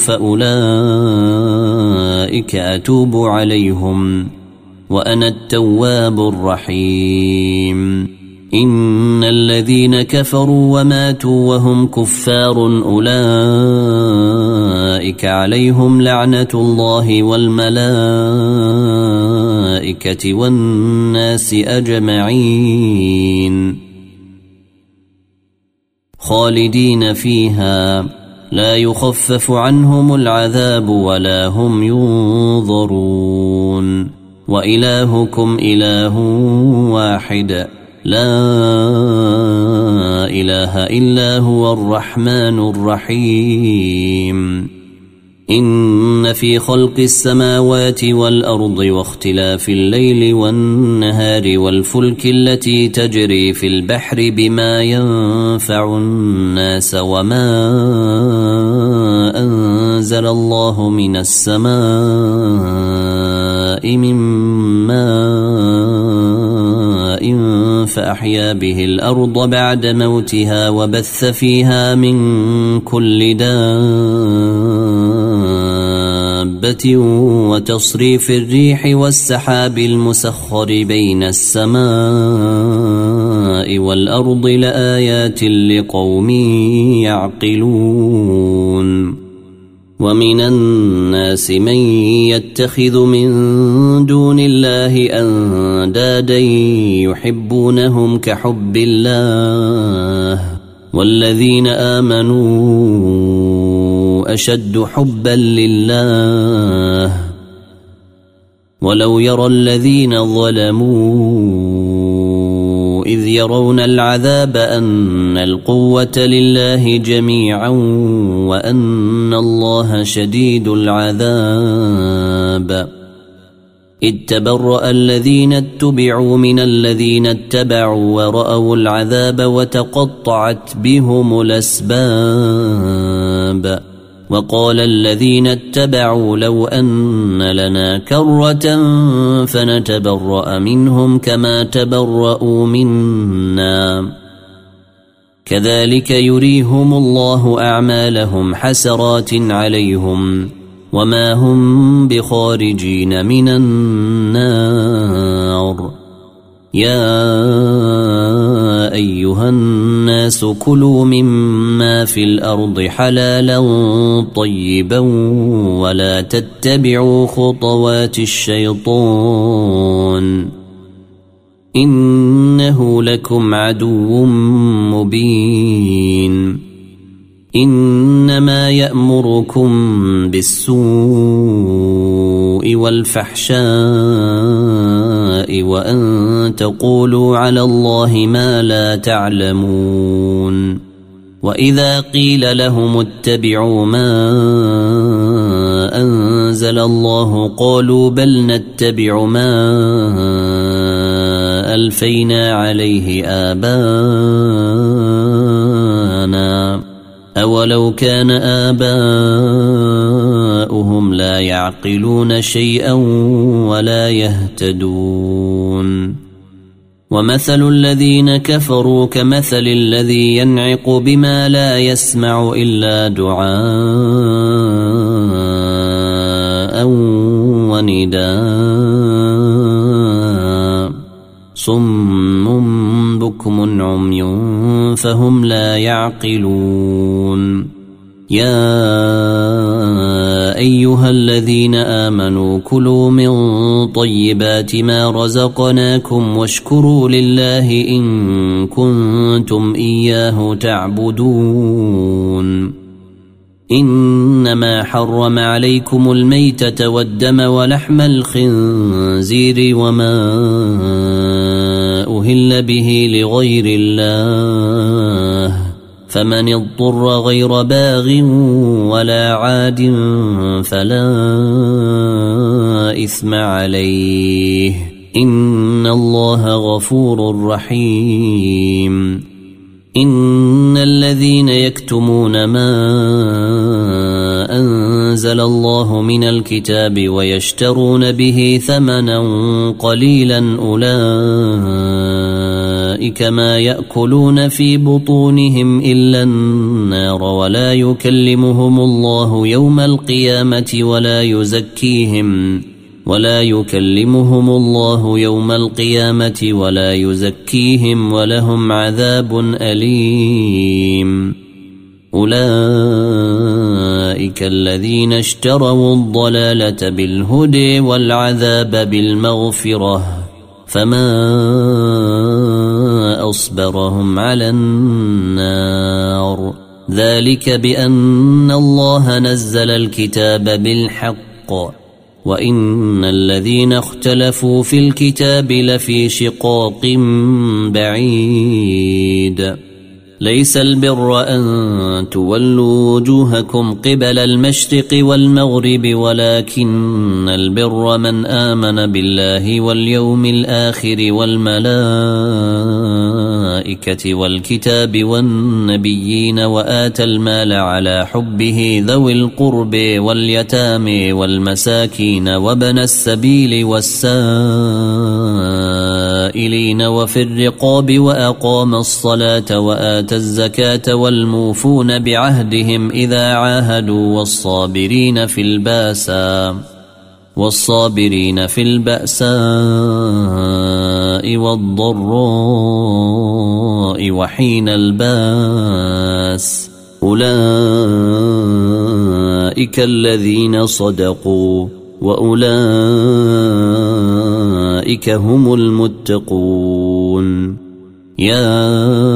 فأولئك أتوب عليهم وأنا التواب الرحيم إن الذين كفروا وماتوا وهم كفار أولئك عليهم لعنة الله والملائكة والناس أجمعين خالدين فيها لا يخفف عنهم العذاب ولا هم ينظرون وإلهكم إله واحد لا إله إلا هو الرحمن الرحيم إن في خلق السماوات والأرض واختلاف الليل والنهار والفلك التي تجري في البحر بما ينفع الناس وما أنزل الله من السماء من ماء فأحيا به الأرض بعد موتها وبث فيها من كل دابة وتصريف الريح والسحاب المسخر بين السماء والأرض لآيات لقوم يعقلون ومن الناس من يتخذ من دون الله أندادا يحبونهم كحب الله والذين آمنوا أشد حبا لله ولو يرى الذين ظلموا إذ يرون العذاب أن القوة لله جميعا وأن الله شديد العذاب إذ تبرأ الذين اتبعوا من الذين اتبعوا ورأوا العذاب وتقطعت بهم الأسباب وقال الذين اتبعوا لو أن لنا كرة فنتبرأ منهم كما تبرأوا منا كذلك يريهم الله أعمالهم حسرات عليهم وما هم بخارجين من النار يا أيها الناس كلوا مما في الأرض حلالا طيبا ولا تتبعوا خطوات الشيطان إنه لكم عدو مبين إنما يأمركم بالسوء والفحشاء وأن تقولوا على الله ما لا تعلمون وإذا قيل لهم اتبعوا ما أنزل الله قالوا بل نتبع ما ألفينا عليه آباءنا أولو كان آباؤهم لا يعقلون شيئا ولا يهتدون ومثل الذين كفروا كمثل الذي ينعق بما لا يسمع إلا دعاء ونداء صم بكم عمي فهم لا يعقلون يا أيها الذين آمنوا كلوا من طيبات ما رزقناكم واشكروا لله إن كنتم إياه تعبدون إنما حرم عليكم الميتة والدم ولحم الخنزير وما أهل به لغير الله فمن اضطر غير باغ ولا عاد فلا إثم عليه إن الله غفور رحيم إن الذين يكتمون ما أنزل الله من الكتاب ويشترون به ثمنا قليلا أولئك ما يأكلون في بطونهم إلا النار ولا يكلمهم الله يوم القيامة ولا يزكيهم ولهم عذاب أليم أولئك الذين اشتروا الضلالة بالهدى والعذاب بالمغفرة فما أصبرهم على النار ذلك بأن الله نزل الكتاب بالحق وإن الذين اختلفوا في الكتاب لفي شقاق بعيد ليس البر أن تولوا وجوهكم قبل المشرق والمغرب ولكن البر من آمن بالله واليوم الآخر والملائكة والكتاب والنبيين وآتى المال على حبه ذوي القرب واليتامى والمساكين وابن السبيل والسائلين وفي الرقاب وأقام الصلاة وآتى الزكاة والموفون بعهدهم إذا عاهدوا والصابرين في البأساء والضراء وحين الباس أولئك الذين صدقوا وأولئك هم المتقون يا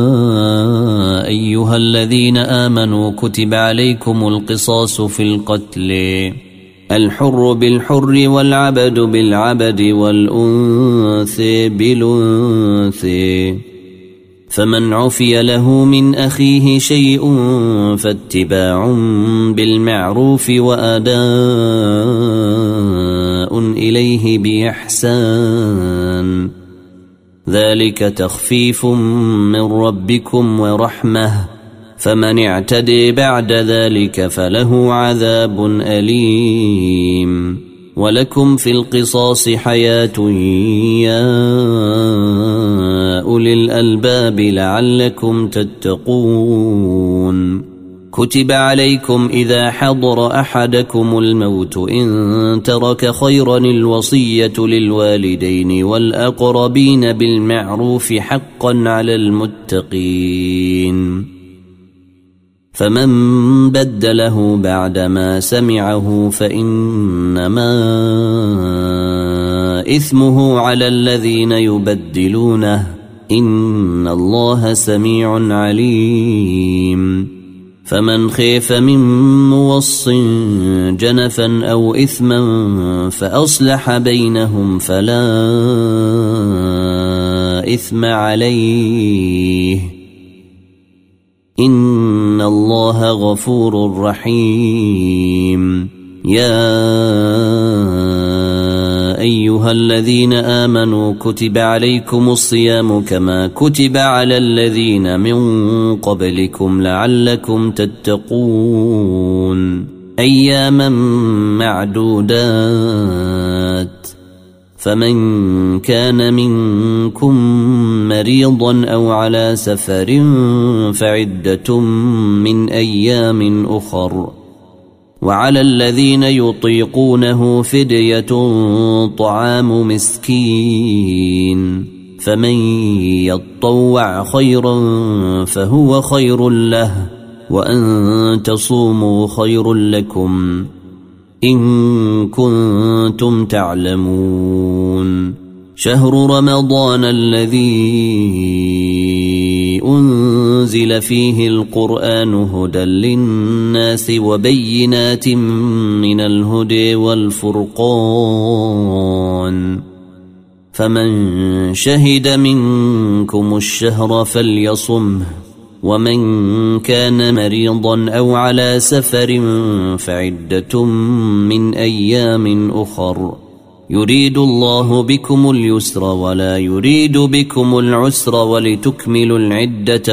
أيها الذين آمنوا كتب عليكم القصاص في القتل الحر بالحر والعبد بالعبد والأنثى بالأنثى فمن عفي له من أخيه شيء فاتباع بالمعروف وأداء إليه بإحسان ذلك تخفيف من ربكم ورحمة فمن اعتدي بعد ذلك فله عذاب أليم ولكم في القصاص حياة يا أولي الألباب لعلكم تتقون كتب عليكم إذا حضر أحدكم الموت إن ترك خيرا الوصية للوالدين والأقربين بالمعروف حقا على المتقين فمن بدله بعدما سمعه فإنما إثمه على الذين يبدلونه إن الله سميع عليم فمن خيف من موص جنفا أو إثما فأصلح بينهم فلا إثم عليه إن الله غفور رحيم. يا أيها الذين آمنوا كتب عليكم الصيام كما كتب على الذين من قبلكم لعلكم تتقون أياما معدودات فمن كان منكم مريضا أو على سفر فعدة من أيام أخر وعلى الذين يطيقونه فدية طعام مسكين فمن يطوع خيرا فهو خير له وأن تصوموا خير لكم إن كنتم تعلمون. شهر رمضان الذي أنزل فيه القرآن هدى للناس وبينات من الهدى والفرقان فمن شهد منكم الشهر فليصمه ومن كان مريضا أو على سفر فعدة من أيام أخر يريد الله بكم اليسر ولا يريد بكم العسر ولتكملوا العدة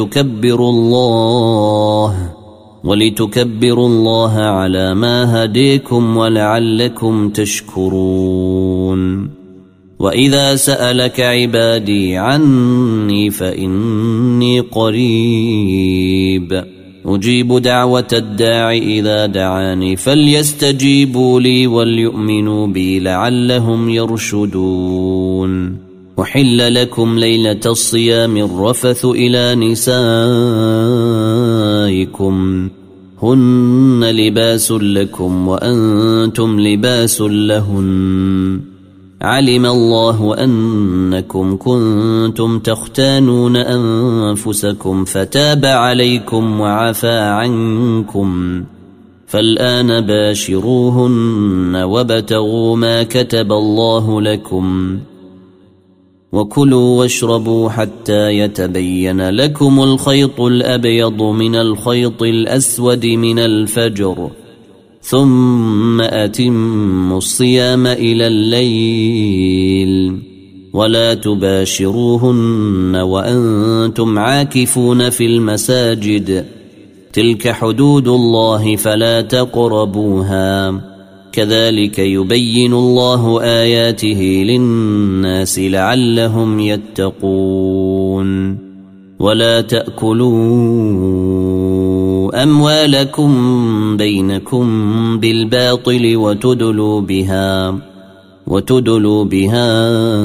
ولتكبروا الله على ما هديكم ولعلكم تشكرون. وإذا سألك عبادي عني فإني قريب أجيب دعوة الداع إذا دعاني فليستجيبوا لي وليؤمنوا بي لعلهم يرشدون. أحل لكم ليلة الصيام الرفث إلى نسائكم هن لباس لكم وأنتم لباس لهن علم الله أنكم كنتم تختانون أنفسكم فتاب عليكم وعفى عنكم فالآن باشروهن وابتغوا ما كتب الله لكم وكلوا واشربوا حتى يتبين لكم الخيط الأبيض من الخيط الأسود من الفجر ثم أتموا الصيام إلى الليل ولا تباشروهن وأنتم عاكفون في المساجد تلك حدود الله فلا تقربوها كذلك يبين الله آياته للناس لعلهم يتقون. ولا تأكلوا أموالكم بينكم بالباطل وتدلوا بها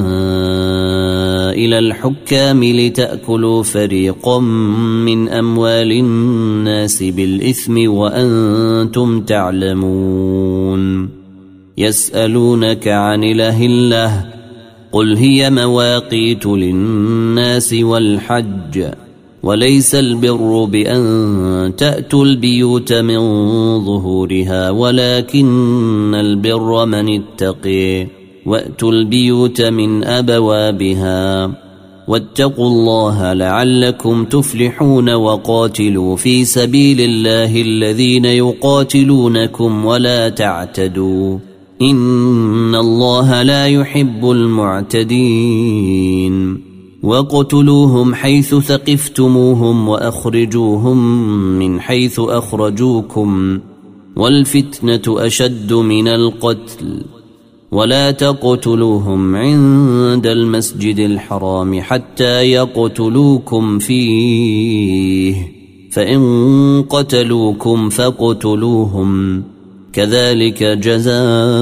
إلى الحكام لتأكلوا فريقا من أموال الناس بالإثم وأنتم تعلمون. يسألونك عن الأهلة قل هي مواقيت للناس والحج وليس البر بأن تأتوا البيوت من ظهورها ولكن البر من اتقي وأتوا البيوت من أبوابها واتقوا الله لعلكم تفلحون. وقاتلوا في سبيل الله الذين يقاتلونكم ولا تعتدوا إن الله لا يحب المعتدين. وقتلوهم حيث ثقفتموهم وأخرجوهم من حيث أخرجوكم والفتنة أشد من القتل ولا تقتلوهم عند المسجد الحرام حتى يقتلوكم فيه فإن قتلوكم فاقتلوهم كذلك جزاء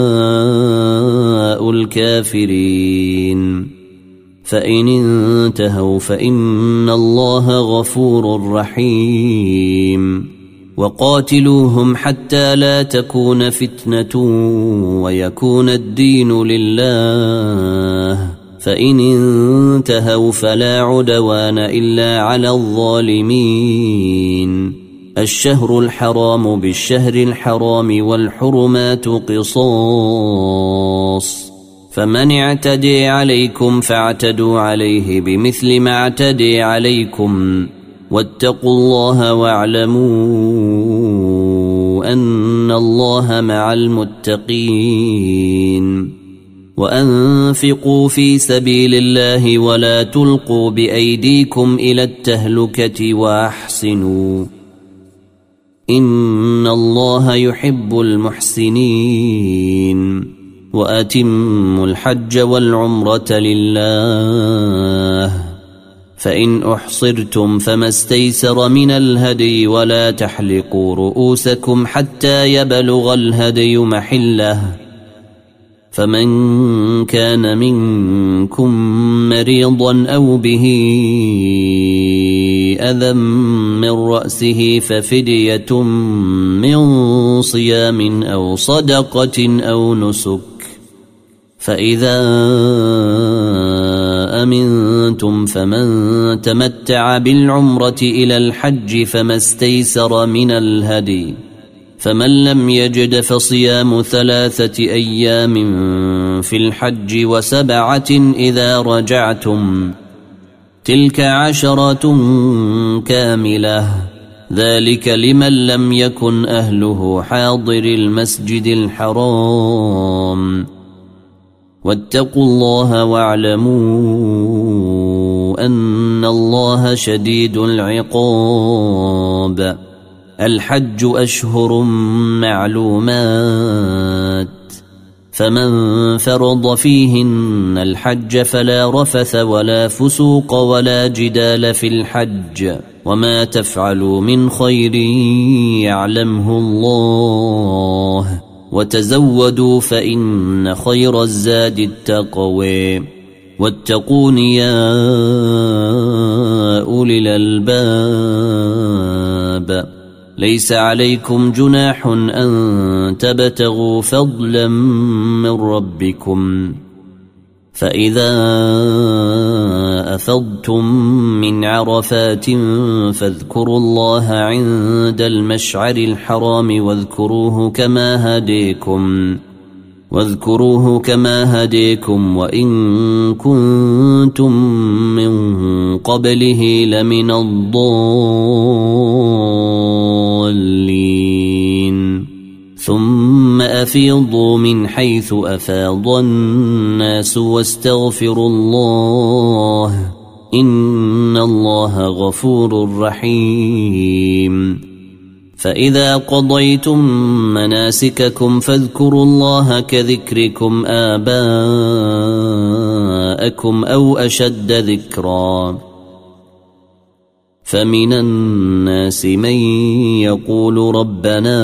الكافرين. فإن انتهوا فإن الله غفور رحيم. وقاتلوهم حتى لا تكون فتنة ويكون الدين لله فإن انتهوا فلا عدوان إلا على الظالمين. الشهر الحرام بالشهر الحرام والحرمات قصاص فمن اعتدي عليكم فاعتدوا عليه بمثل ما اعتدي عليكم واتقوا الله واعلموا أن الله مع المتقين وأنفقوا في سبيل الله ولا تلقوا بأيديكم إلى التهلكة وأحسنوا إن الله يحب المحسنين وأتموا الحج والعمرة لله فإن أحصرتم فما استيسر من الهدي ولا تحلقوا رؤوسكم حتى يبلغ الهدي محله فمن كان منكم مريضا أو به أذى من رأسه ففدية من صيام أو صدقة أو نسك فإذا أمنتم فمن تمتع بالعمرة إلى الحج فما استيسر من الهدي فمن لم يجد فصيام 3 أيام في الحج و7 إذا رجعتم تلك 10 كاملة ذلك لمن لم يكن أهله حاضر المسجد الحرام واتقوا الله واعلموا أن الله شديد العقاب الحج أشهر معلومات فمن فرض فيهن الحج فلا رفث ولا فسوق ولا جدال في الحج وما تفعلوا من خير يعلمه الله وتزودوا فإن خير الزاد التقوى واتقون يا أولي الألباب ليس عليكم جناح أن تبتغوا فضلا من ربكم فإذا أفضتم من عرفات فاذكروا الله عند المشعر الحرام واذكروه كما هديكم وإن كنتم من قبله لمن الضالين ثم أفيضوا من حيث أفاض الناس واستغفروا الله إن الله غفور رحيم فإذا قضيتم مناسككم فاذكروا الله كذكركم آباءكم أو أشد ذكرا فمن الناس من يقول ربنا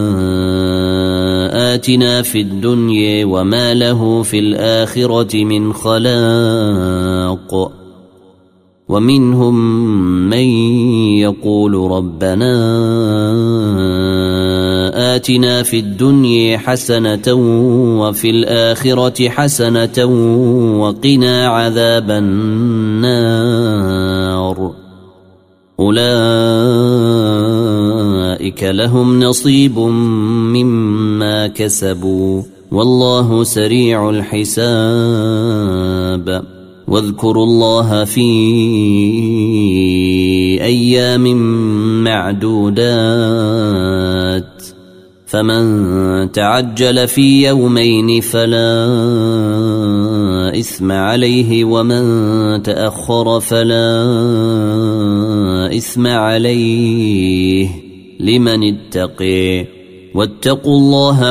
آتنا في الدنيا وما له في الآخرة من خلاق ومنهم من يقول ربنا آتنا في الدنيا حسنة وفي الآخرة حسنة وقنا عذاب النار أولئك لهم نصيب مما كسبوا والله سريع الحساب واذكروا الله في أيام معدودات فمن تعجل في يومين فلا إثم عليه ومن تأخر فلا إثم عليه لمن اتقي واتقوا الله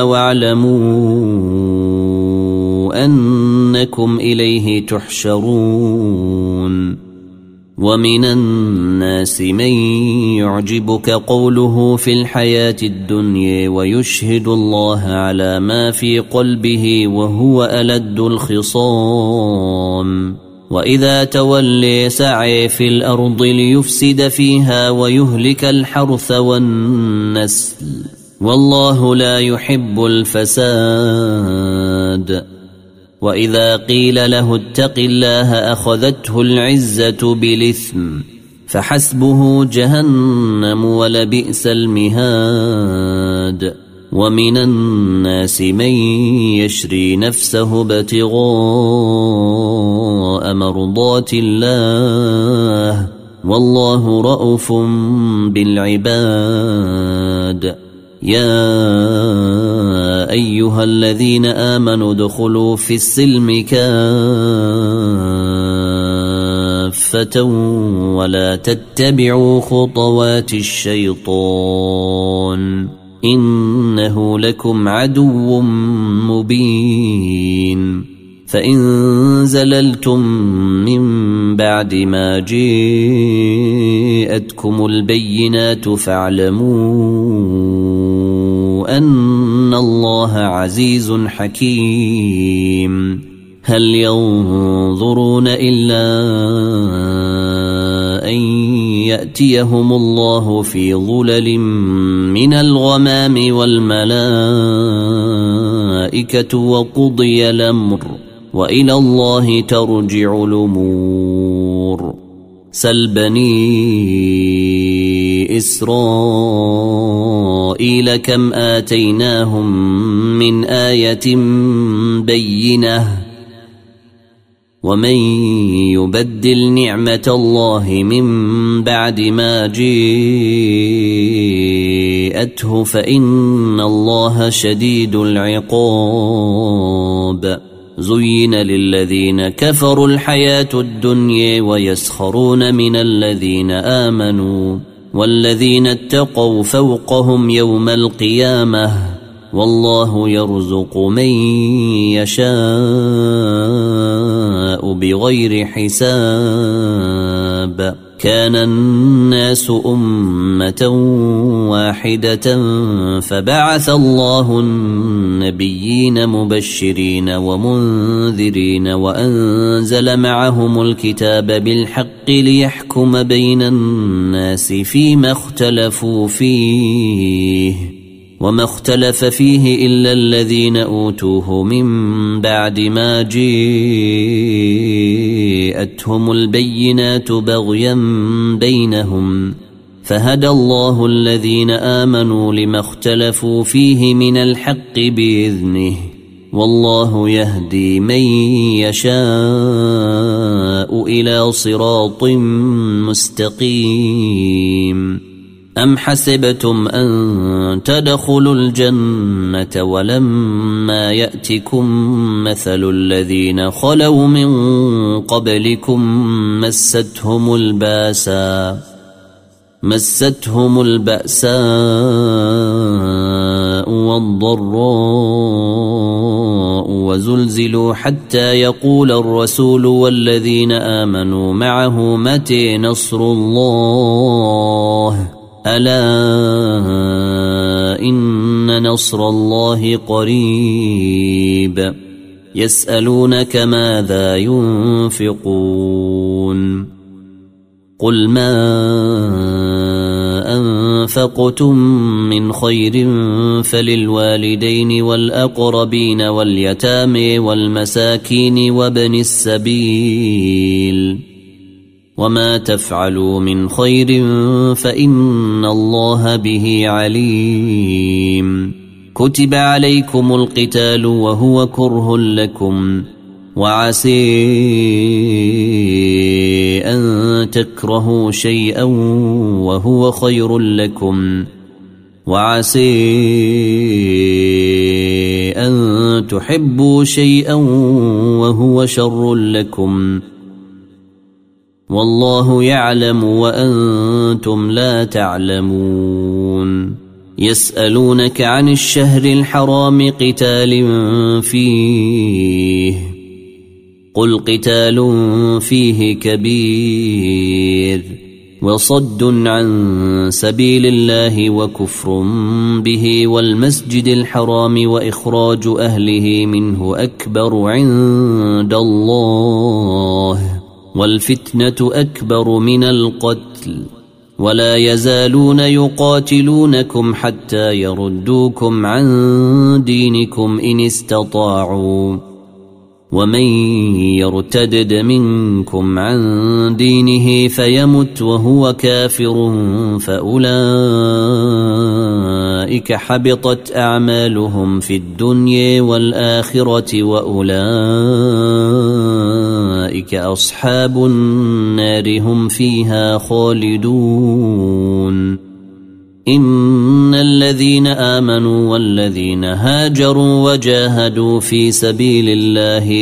واعلموا أنكم إليه تحشرون ومن الناس من يعجبك قوله في الحياة الدنيا ويشهد الله على ما في قلبه وهو ألد الخصام وإذا تولي سعي في الأرض ليفسد فيها ويهلك الحرث والنسل والله لا يحب الفساد وإذا قيل له اتق الله أخذته العزة بالإثم فحسبه جهنم ولبئس المهاد ومن الناس من يشري نفسه ابتغاء مرضات الله والله رءوف بالعباد. يا أيها الذين آمنوا ادخلوا في السلم كافة ولا تتبعوا خطوات الشيطان إنه لكم عدو مبين. فإن زللتم من بعد ما جاءتكم البينات فاعلموا أن الله عزيز حكيم. هل ينظرون إلا أن يأتيهم الله في ظلل من الغمام والملائكة وقضي الأمر وإلى الله ترجع الأمور. سل بني إسرائيل كم آتيناهم من آية بينة ومن يبدل نعمة الله من بعد ما جاءته فإن الله شديد العقاب. زين للذين كفروا الحياة الدنيا ويسخرون من الذين آمنوا والذين اتقوا فوقهم يوم القيامة والله يرزق من يشاء بغير حساب. كان الناس أمة واحدة فبعث الله النبيين مبشرين ومنذرين وأنزل معهم الكتاب بالحق ليحكم بين الناس فيما اختلفوا فيه وما اختلف فيه إلا الذين أوتوه من بعد ما جاءتهم البينات بغيا بينهم فهدى الله الذين آمنوا لما اختلفوا فيه من الحق بإذنه والله يهدي من يشاء إلى صراط مستقيم. أم حسبتم أن تدخلوا الجنة ولما يأتكم مثل الذين خلوا من قبلكم مستهم البأساء والضراء وزلزلوا حتى يقول الرسول والذين آمنوا معه متى نصر الله ألا إن نصر الله قريب. يسألونك ماذا ينفقون قل ما أنفقتم من خير فللوالدين والأقربين واليتامى والمساكين وابن السبيل وما تفعلوا من خير فإن الله به عليم. كتب عليكم القتال وهو كره لكم وعسى أن تكرهوا شيئا وهو خير لكم وعسى أن تحبوا شيئا وهو شر لكم والله يعلم وأنتم لا تعلمون. يسألونك عن الشهر الحرام قتال فيه قل قتال فيه كبير وصد عن سبيل الله وكفر به والمسجد الحرام وإخراج أهله منه أكبر عند الله والفتنة أكبر من القتل ولا يزالون يقاتلونكم حتى يردوكم عن دينكم إن استطاعوا ومن يرتدد منكم عن دينه فيمت وهو كافر فأولئك حبطت أعمالهم في الدنيا والآخرة وأولئك أولئك أصحاب النار هم فيها خالدون إن الذين آمنوا والذين هاجروا وجاهدوا في سبيل الله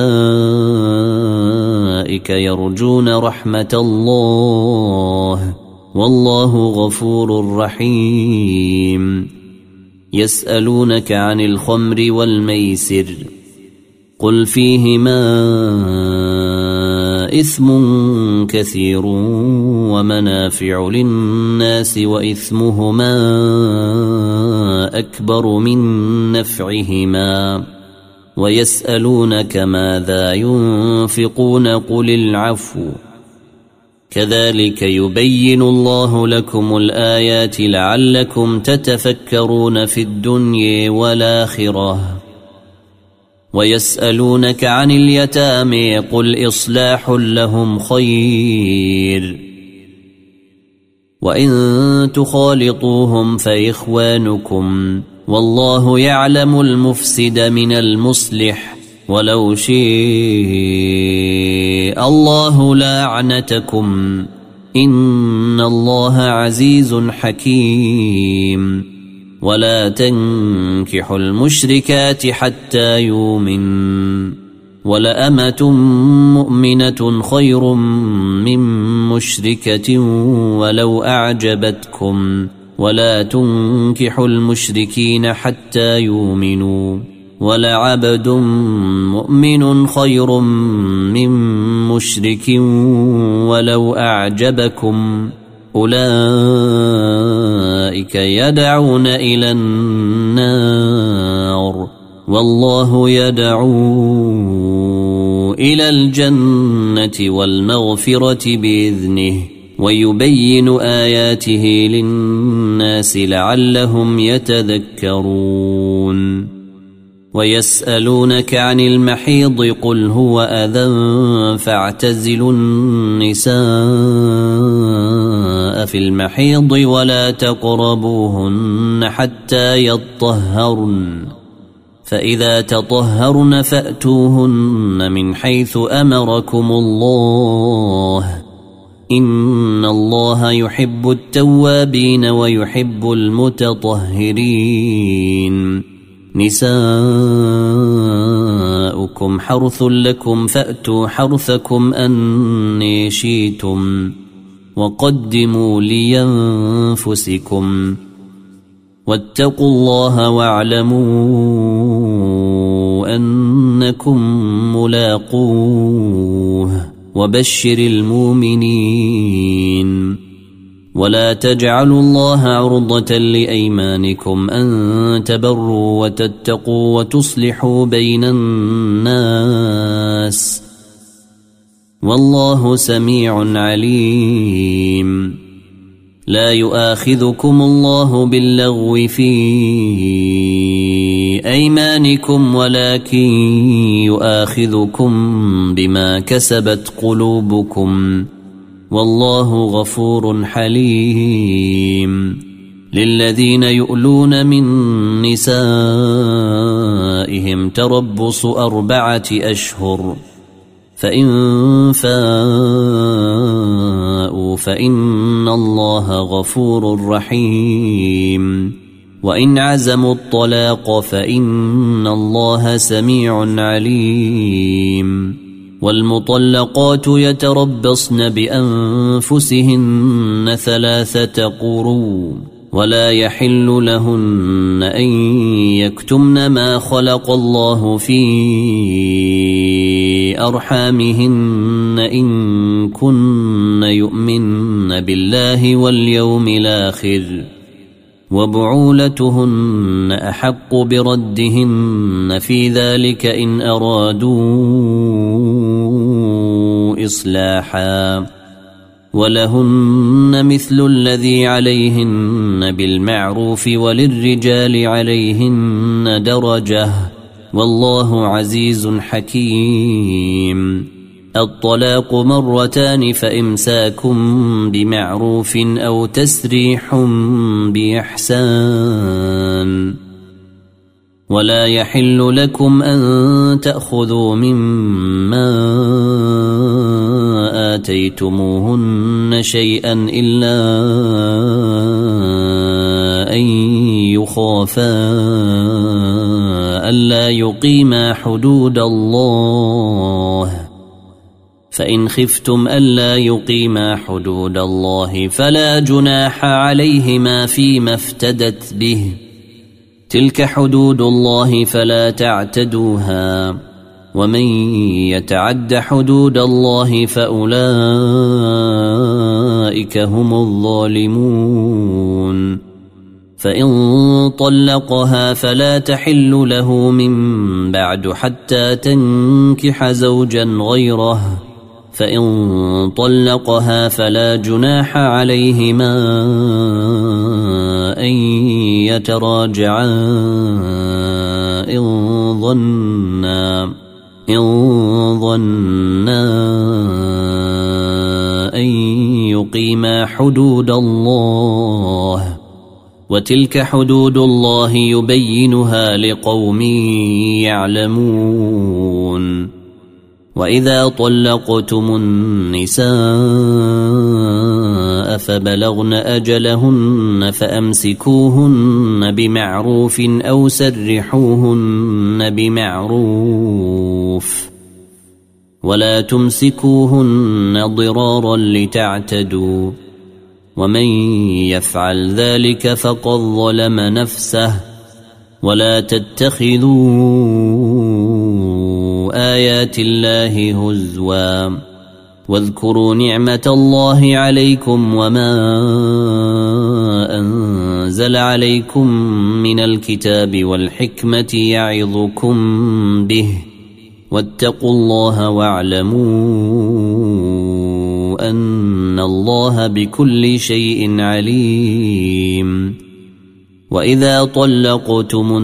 أولئك يرجون رحمة الله والله غفور رحيم يسألونك عن الخمر والميسر قل فيهما إثم كثير ومنافع للناس وإثمهما أكبر من نفعهما ويسألونك ماذا ينفقون قل العفو كذلك يبين الله لكم الآيات لعلكم تتفكرون في الدنيا والآخرة ويسألونك عن اليتامى قل إصلاح لهم خير وإن تخالطوهم فإخوانكم والله يعلم المفسد من المصلح ولو شاء الله لأعنتكم إن الله عزيز حكيم ولا تنكحوا المشركات حتى يؤمن ولأمة مؤمنة خير من مشركة ولو أعجبتكم ولا تنكحوا المشركين حتى يؤمنوا ولعبد مؤمن خير من مشرك ولو أعجبكم أولئك يدعون إلى النار والله يدعو إلى الجنة والمغفرة بإذنه ويبين آياته للناس لعلهم يتذكرون ويسألونك عن المحيض قل هو أذى فاعتزلوا النساء في المحيض ولا تقربوهن حتى يطهرن فإذا تطهرن فأتوهن من حيث أمركم الله إن الله يحب التوابين ويحب المتطهرين نساؤكم حرث لكم فأتوا حرثكم أن شئتم وقدموا لأنفسكم واتقوا الله واعلموا أنكم ملاقوه وبشر المؤمنين ولا تجعلوا الله عرضة لأيمانكم أن تبروا وتتقوا وتصلحوا بين الناس والله سميع عليم لا يؤاخذكم الله باللغو في أيمانكم ولكن يؤاخذكم بما كسبت قلوبكم والله غفور حليم للذين يؤلون من نسائهم تربص 4 أشهر فإن فاءوا فإن الله غفور رحيم وإن عزموا الطلاق فإن الله سميع عليم والمطلقات يتربصن بأنفسهن 3 قروء ولا يحل لهن أن يكتمن ما خلق الله في أرحامهن إن كن يؤمن بالله واليوم الآخر وبعولتهن أحق بردهن في ذلك إن أرادوا إصلاحا ولهن مثل الذي عليهن بالمعروف وللرجال عليهن درجة والله عزيز حكيم الطلاق 2 فإمساكم بمعروف أو تسريح بإحسان ولا يحل لكم أن تأخذوا مما آتيتموهن شيئا إلا أن يخافا ألا يقيما حدود الله، فإن خفتم ألا يقيما حدود الله فلا جناح عليهما فيما افتدت به، تلك حدود الله فلا تعتدوها، ومن يتعد حدود الله فأولئك هم الظالمون. فإن طلقها فلا تحل له من بعد حتى تنكح زوجا غيره، فإن طلقها فلا جناح عليهما أن يتراجعا إن ظنا أن يقيما حدود الله، وتلك حدود الله يبينها لقوم يعلمون. وإذا طلقتم النساء فبلغن أجلهن فأمسكوهن بمعروف أو سرحوهن بمعروف، ولا تمسكوهن ضرارا لتعتدوا، ومن يفعل ذلك فقد ظلم نفسه. ولا تتخذوا آيات الله هزوا، واذكروا نعمة الله عليكم وما أنزل عليكم من الكتاب والحكمة يعظكم به، واتقوا الله واعلموا أن الله بكل شيء عليم. وإذا طلقتم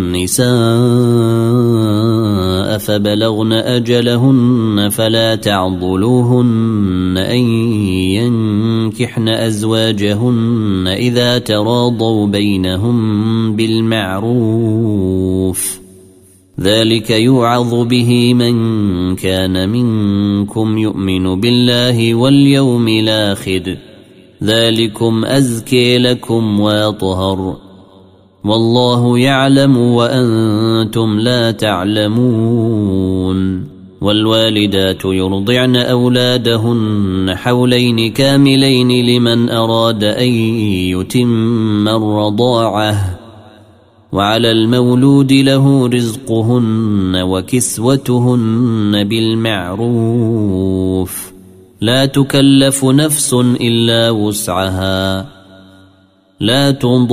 النساء فبلغن أجلهن فلا تعضلوهن أن ينكحن أزواجهن إذا تراضوا بينهم بالمعروف، ذلك يوعظ به من كان منكم يؤمن بالله واليوم الآخر، ذلكم أزكي لكم وأطهر، والله يعلم وأنتم لا تعلمون. والوالدات يرضعن أولادهن حولين كاملين لمن أراد أن يتم الرضاعة، وعلى المولود له رزقهن وكسوتهن بالمعروف، لا تكلف نفس إلا وسعها، لا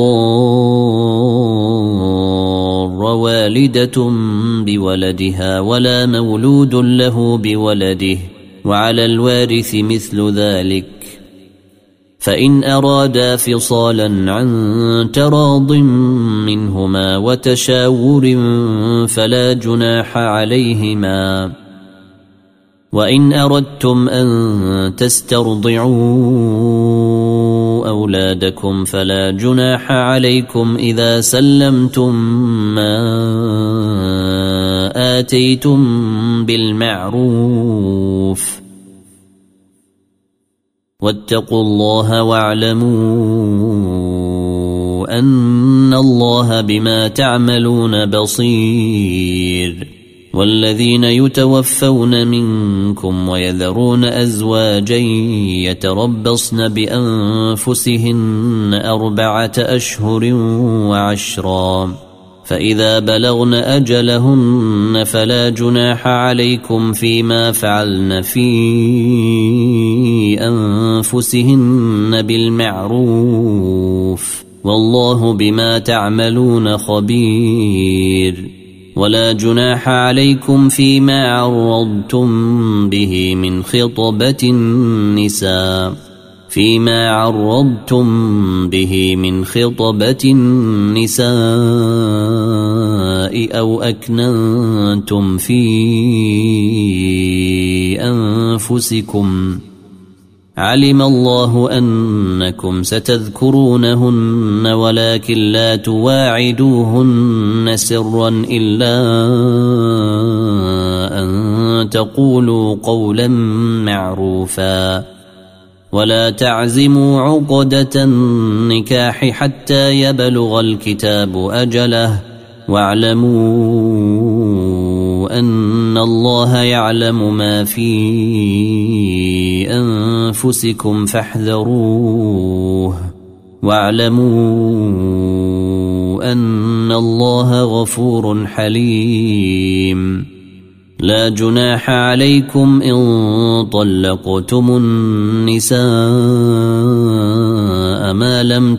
تضار والدة بولدها ولا مولود له بولده، وعلى الوارث مثل ذلك، فإن أرادا فصالا عن تراض منهما وتشاور فلا جناح عليهما. وإن أردتم أن تسترضعوا أولادكم فلا جناح عليكم إذا سلمتم ما آتيتم بالمعروف، واتقوا الله واعلموا أن الله بما تعملون بصير. والذين يتوفون منكم ويذرون أزواجا يتربصن بأنفسهن 4 أشهر و10، فإذا بلغن أجلهن فلا جناح عليكم فيما فعلن في أنفسهن بالمعروف، والله بما تعملون خبير. ولا جناح عليكم فيما عرضتم به من خطبة النساء أو أكننتم في أنفسكم، علم الله أنكم ستذكرونهن ولكن لا تواعدوهن سرا إلا أن تقولوا قولا معروفا ولا تعزموا عقدة النكاح حتى يبلغ الكتاب أجله واعلموا أن الله يعلم ما في أنفسكم فاحذروه واعلموا أن الله غفور حليم لا جناح عليكم إن طلقتم النساء ما لم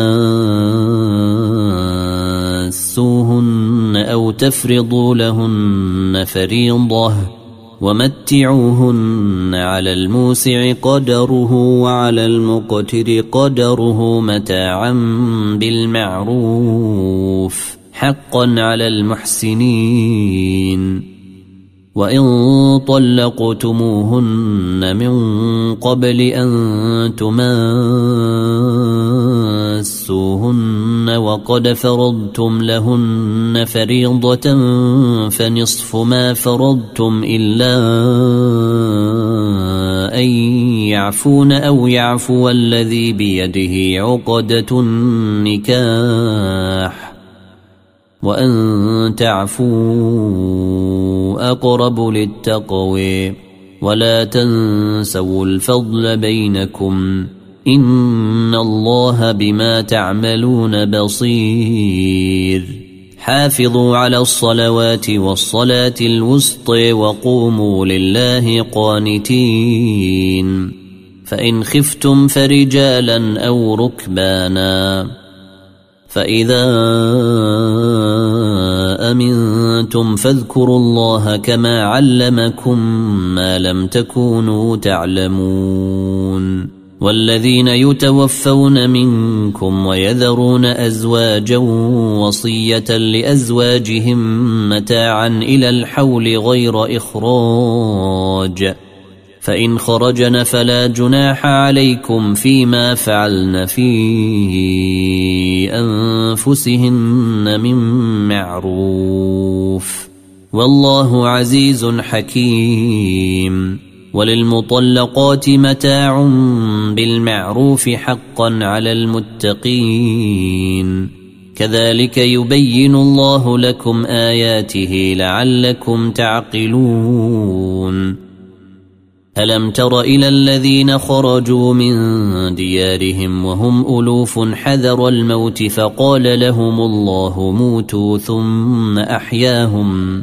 تماسوهن أو تفرضوا لهن فريضة ومتعوهن على الموسع قدره وعلى المقتر قدره متاعا بالمعروف حقا على المحسنين وإن طلقتموهن من قبل أن تماسوهن وقد فرضتم لهن فريضة فنصف ما فرضتم إلا أن يعفون أو يعفو الذي بيده عقدة النكاح وأن تعفوا أقرب للتقوى ولا تنسوا الفضل بينكم إن الله بما تعملون بصير حافظوا على الصلوات والصلاة الوسطى وقوموا لله قانتين فإن خفتم فرجالا أو ركبانا فإذا أمنتم فاذكروا الله كما علمكم ما لم تكونوا تعلمون والذين يتوفون منكم ويذرون أزواجا وصية لأزواجهم متاعا إلى الحول غير إخراج فإن خرجن فلا جناح عليكم فيما فعلن في أنفسهن من معروف والله عزيز حكيم وللمطلقات متاع بالمعروف حقا على المتقين كذلك يبين الله لكم آياته لعلكم تعقلون ألم تر إلى الذين خرجوا من ديارهم وهم ألوف حذر الموت فقال لهم الله موتوا ثم أحياهم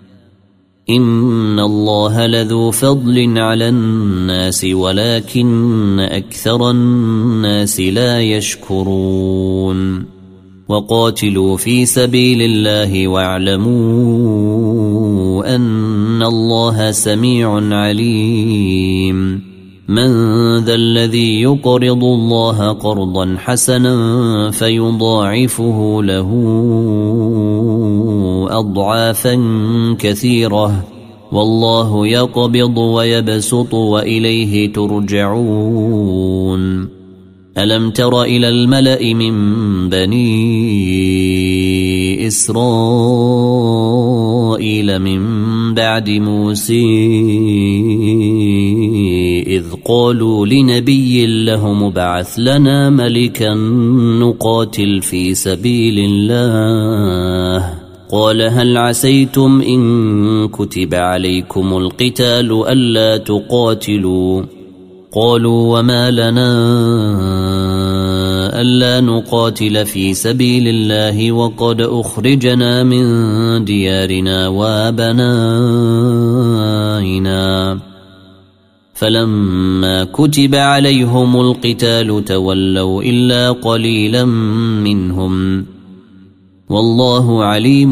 إن الله لذو فضل على الناس ولكن أكثر الناس لا يشكرون وقاتلوا في سبيل الله واعلموا أن الله سميع عليم من ذا الذي يقرض الله قرضا حسنا فيضاعفه له أضعافا كثيرة والله يقبض ويبسط وإليه ترجعون ألم تر إلى الملأ من بني إسرائيل من بعد موسى إذ قالوا لنبي له مبعث لنا ملكا نقاتل في سبيل الله قال هل عسيتم إن كتب عليكم القتال ألا تقاتلوا قالوا وما لنا ألا نقاتل في سبيل الله وقد أخرجنا من ديارنا وأبنائنا فلما كتب عليهم القتال تولوا إلا قليلا منهم والله عليم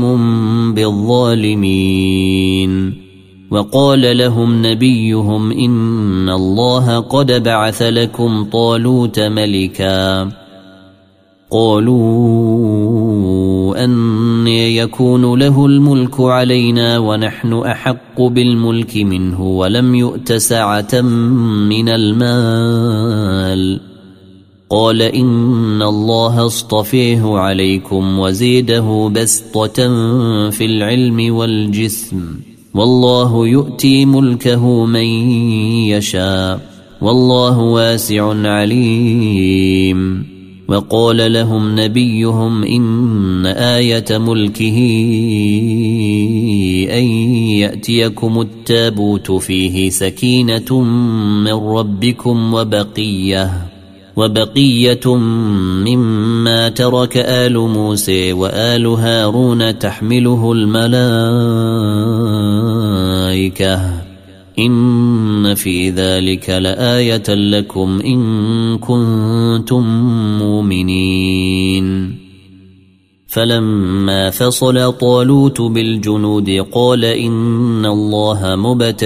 بالظالمين وقال لهم نبيهم إن الله قد بعث لكم طالوت ملكا قالوا أني يكون له الملك علينا ونحن أحق بالملك منه ولم يؤت سعة من المال. قال إن الله اصطفيه عليكم وزيده بسطة في العلم والجسم، والله يؤتي ملكه من يشاء، والله واسع عليم. وقال لهم نبيهم إن آية ملكه أن يأتيكم التابوت فيه سكينة من ربكم وبقية مما ترك آل موسى وآل هارون تحمله الملائكة، إن في ذلك لآية لكم إن كنتم مؤمنين. فلما فصل طالوت بالجنود قال إن الله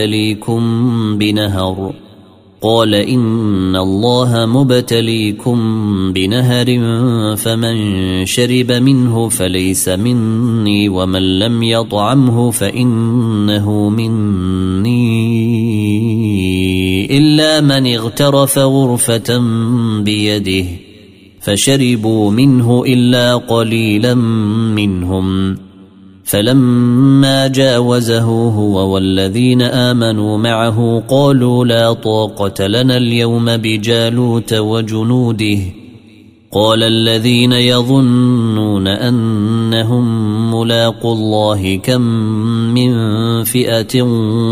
مبتليكم بنهر فمن شرب منه فليس مني ومن لم يطعمه فإنه مني إلا من اغترف غرفة بيده، فشربوا منه إلا قليلا منهم. فلما جاوزه هو والذين آمنوا معه قالوا لا طاقة لنا اليوم بجالوت وجنوده. قال الذين يظنون أنهم ملاقوا الله كم من فئة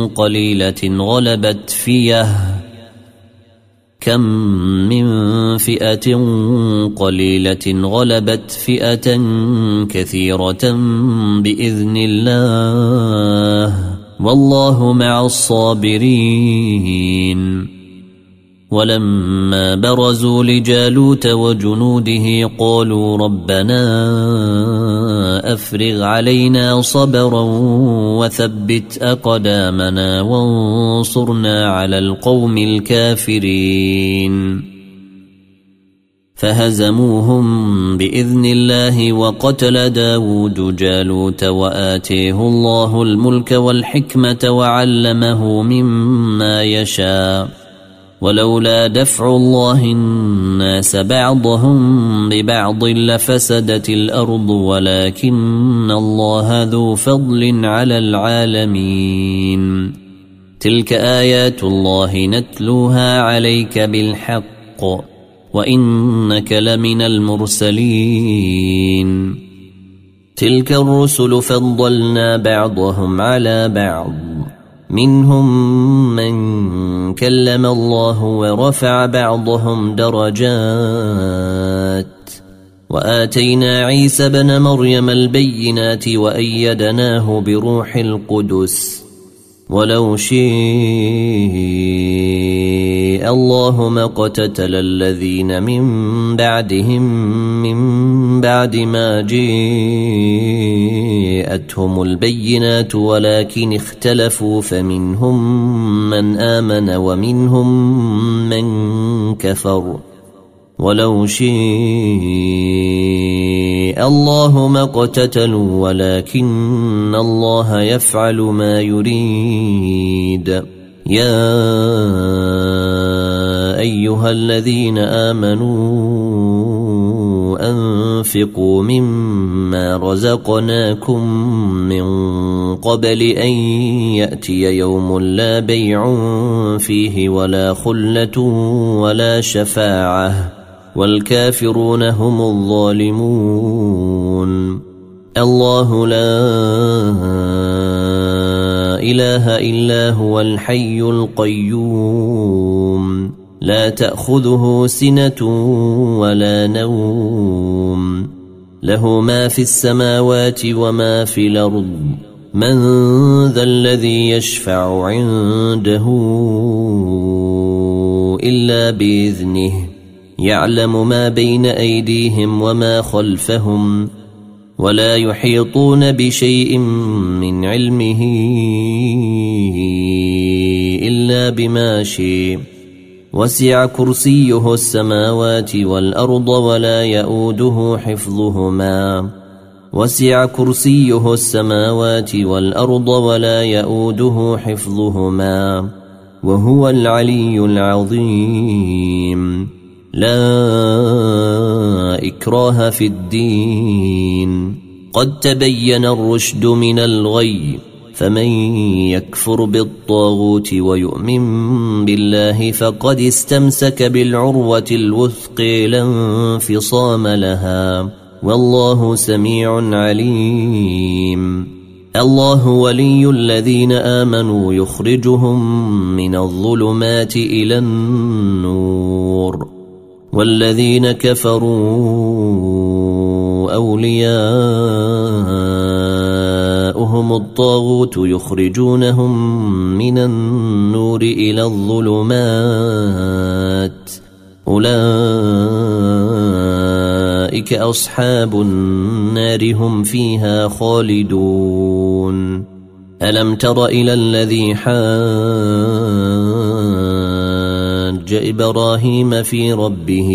قليلة غلبت فئة كثيرة بإذن الله، والله مع الصابرين. ولما برزوا لجالوت وجنوده قالوا ربنا أفرغ علينا صبرا وثبت أقدامنا وانصرنا على القوم الكافرين. فهزموهم بإذن الله وقتل داود جالوت وآتيه الله الملك والحكمة وعلمه مما يشاء، ولولا دفع الله الناس بعضهم ببعض لفسدت الأرض ولكن الله ذو فضل على العالمين. تلك آيات الله نتلوها عليك بالحق وإنك لمن المرسلين. تلك الرسل فضلنا بعضهم على بعض، منهم من كلم الله ورفع بعضهم درجات، وآتينا عيسى ابن مريم البينات وأيدناه بروح القدس، ولو شاء الله ما اقتتل الذين من بعدهم من بعد ما جاءتهم البينات ولكن اختلفوا فمنهم من آمن ومنهم من كفر، ولو شاء الله ما اقتتلوا ولكن الله يفعل ما يريد. يا أيها الذين آمنوا أنفقوا مما رزقناكم من قبل أن يأتي يوم لا بيع فيه ولا خلة ولا شفاعة والكافرون هم الظالمون. الله لا إله إلا هو الحي القيوم، لا تأخذه سنة ولا نوم، له ما في السماوات وما في الأرض. من ذا الذي يشفع عنده إلا بإذنه، يعلم ما بين أيديهم وما خلفهم، ولا يحيطون بشيء من علمه إلا بما شاء، وسع كرسيه السماوات والأرض ولا يؤوده حفظهما، وسع كرسيه السماوات والأرض ولا يؤوده حفظهما وهو العلي العظيم. لا إكراه في الدين، قد تبين الرشد من الغي، فمن يكفر بالطاغوت ويؤمن بالله فقد استمسك بالعروة الوثقى لا انفصام لها، والله سميع عليم. الله ولي الذين آمنوا يخرجهم من الظلمات إلى النور، والذين كفروا أولياؤهم الطاغوت يخرجونهم من النور إلى الظلمات، أولئك أصحاب النار هم فيها خالدون. ألم تر إلى الذي حاج إبراهيم في ربه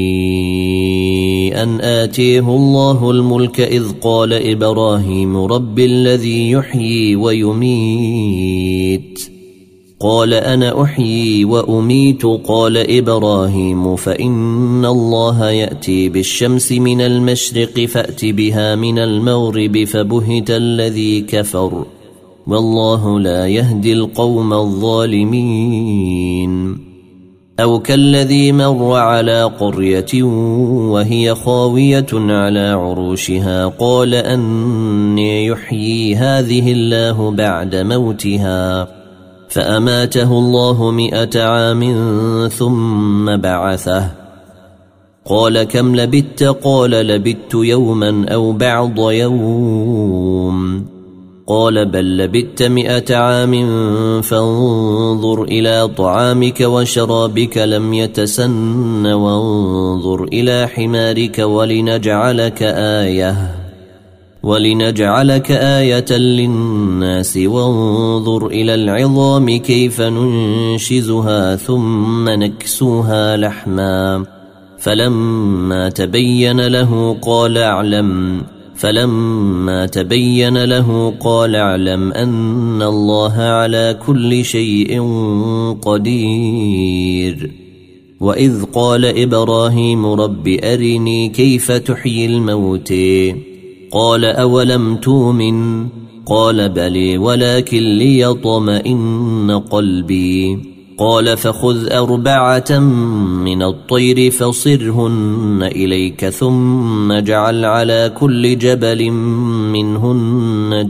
أن آتيه الله الملك إذ قال إبراهيم رب الذي يحيي ويميت قال أنا أحيي وأميت قال إبراهيم فإن الله يأتي بالشمس من المشرق فأت بها من المغرب فبهت الذي كفر والله لا يهدي القوم الظالمين. أو كالذي مر على قرية وهي خاوية على عروشها قال أني يحيي هذه الله بعد موتها فأماته الله 100 عام ثم بعثه قال كم لبثت قال لبثت يوما أو بعض يوم قال بل لبثت 100 عام فانظر إلى طعامك وشرابك لم يتسن وانظر إلى حمارك ولنجعلك آية للناس وانظر إلى العظام كيف ننشزها ثم نكسوها لحما فلما تبين له قال اعلم أن الله على كل شيء قدير. وإذ قال إبراهيم رب أرني كيف تحيي الموتى قال أولم تؤمن قال بلى ولكن ليطمئن قلبي قال فخذ 4 من الطير فصرهن إليك ثم اجعل على كل جبل منهن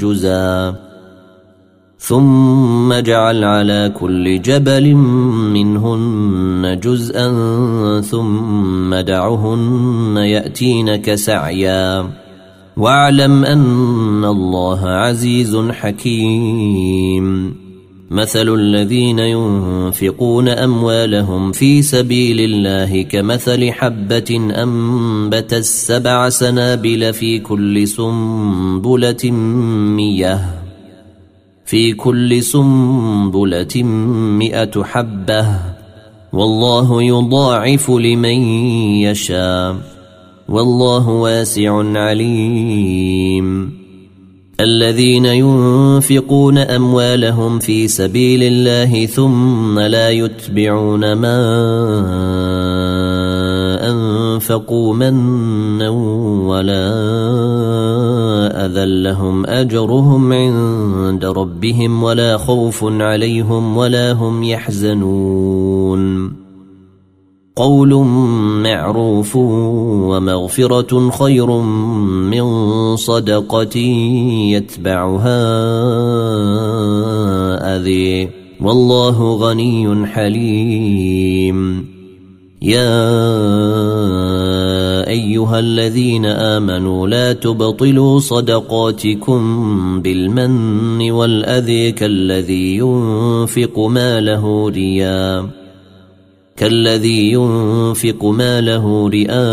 جزءا ثم دعهن يأتينك سعيا واعلم أن الله عزيز حكيم. مثل الذين ينفقون أموالهم في سبيل الله كمثل حبة أنبتت 7 سنابل في كل سنبلة 100 حبة والله يضاعف لمن يشاء والله واسع عليم. الذين ينفقون أموالهم في سبيل الله ثم لا يتبعون ما أنفقوا منا ولا أذى لهم أجرهم عند ربهم ولا خوف عليهم ولا هم يحزنون. قول معروف ومغفرة خير من صدقة يتبعها أذى والله غني حليم. يا أيها الذين آمنوا لا تبطلوا صدقاتكم بالمن والأذى كالذي ينفق ماله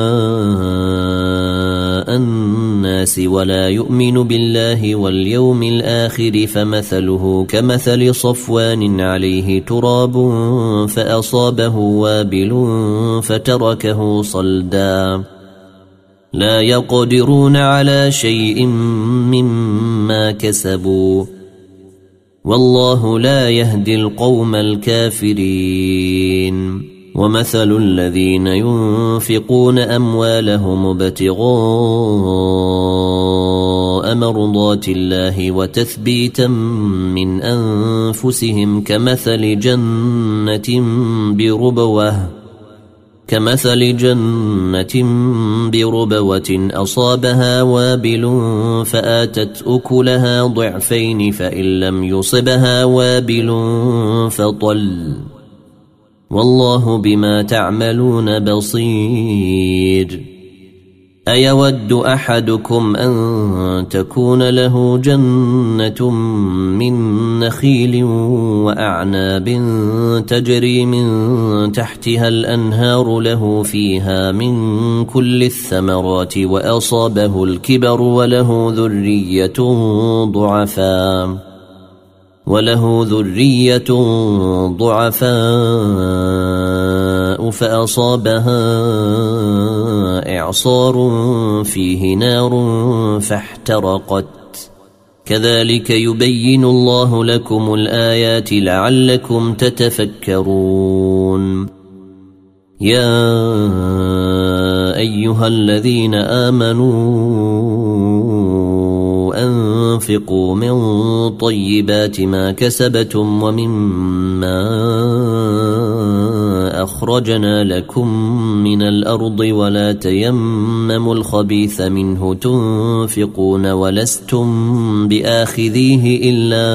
رئاء الناس ولا يؤمن بالله واليوم الآخر فمثله كمثل صفوان عليه تراب فأصابه وابل فتركه صلدا لا يقدرون على شيء مما كسبوا والله لا يهدي القوم الكافرين. ومثل الذين ينفقون أموالهم ابتغاء مرضات الله وتثبيتا من أنفسهم كمثل جنة بربوة أصابها وابل فآتت أكلها ضعفين فإن لم يصبها وابل فطل والله بما تعملون بصير. أيود أحدكم أن تكون له جنة من نخيل وأعناب تجري من تحتها الأنهار له فيها من كل الثمرات وأصابه الكبر وله ذرية ضعفاء فأصابها إعصار فيه نار فاحترقت كذلك يبين الله لكم الآيات لعلكم تتفكرون. يا أيها الذين آمنوا أنفقوا من طيبات ما كسبتم ومما أخرجنا لكم من الأرض ولا تيمموا الخبيث منه تنفقون ولستم بآخذيه إلا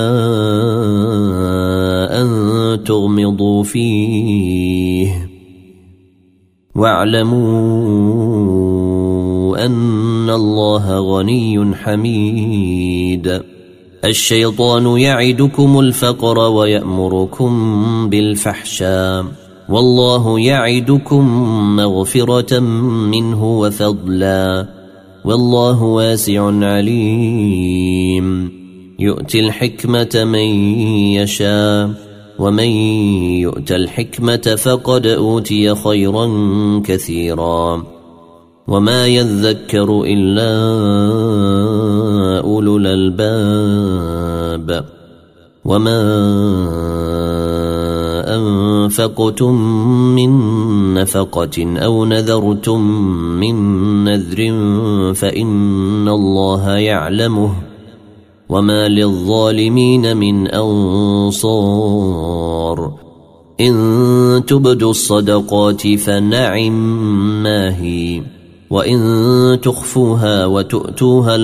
أن تغمضوا فيه واعلموا أن الله غني حميد. الشيطان يعدكم الفقر ويأمركم بالفحشاء والله يعدكم مغفرة منه وفضلا والله واسع عليم. يؤتي الحكمة من يشاء ومن يؤت الحكمة فقد أوتي خيرا كثيرا وما يذكر إلا أولو الألباب. وما أنفقتم من نفقة أو نذرتم من نذر فإن الله يعلمه وما للظالمين من أنصار. إن تبدوا الصدقات فنعم ما هي وإن تخفوها وتؤتوها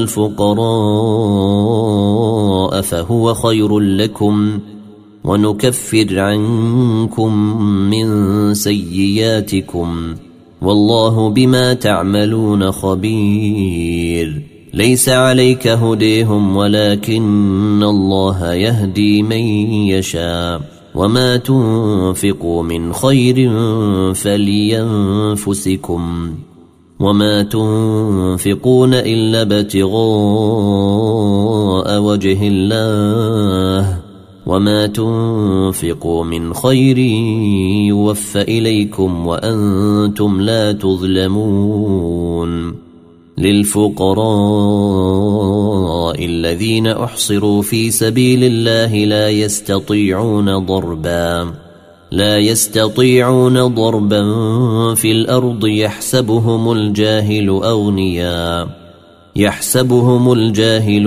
الفقراء فهو خير لكم ونكفر عنكم من سيئاتكم والله بما تعملون خبير. ليس عليك هديهم ولكن الله يهدي من يشاء وما تنفقوا من خير فلينفسكم وما تنفقون إلا ابتغاء وجه الله وما تنفقوا من خير يوفى إليكم وأنتم لا تظلمون. للفقراء الذين أحصروا في سبيل الله لا يستطيعون ضربا في الأرض يحسبهم الجاهل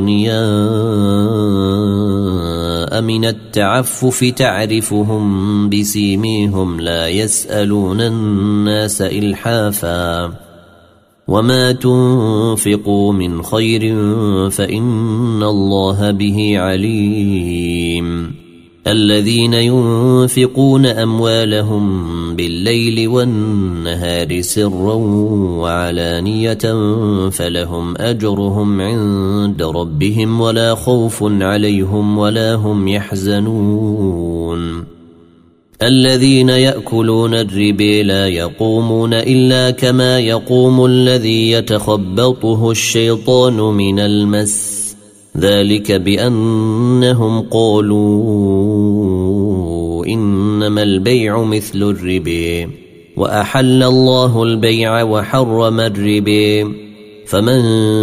أغنياء من التعفف تعرفهم بسيميهم لا يسألون الناس إلحافا وما تنفقوا من خير فإن الله به عليم. الذين ينفقون أموالهم بالليل والنهار سرا وعلانية فلهم أجرهم عند ربهم ولا خوف عليهم ولا هم يحزنون. الذين يأكلون الربا لا يقومون إلا كما يقوم الذي يتخبطه الشيطان من المس ذلك بأنهم قالوا إنما البيع مثل الربا وأحل الله البيع وحرم الربا فمن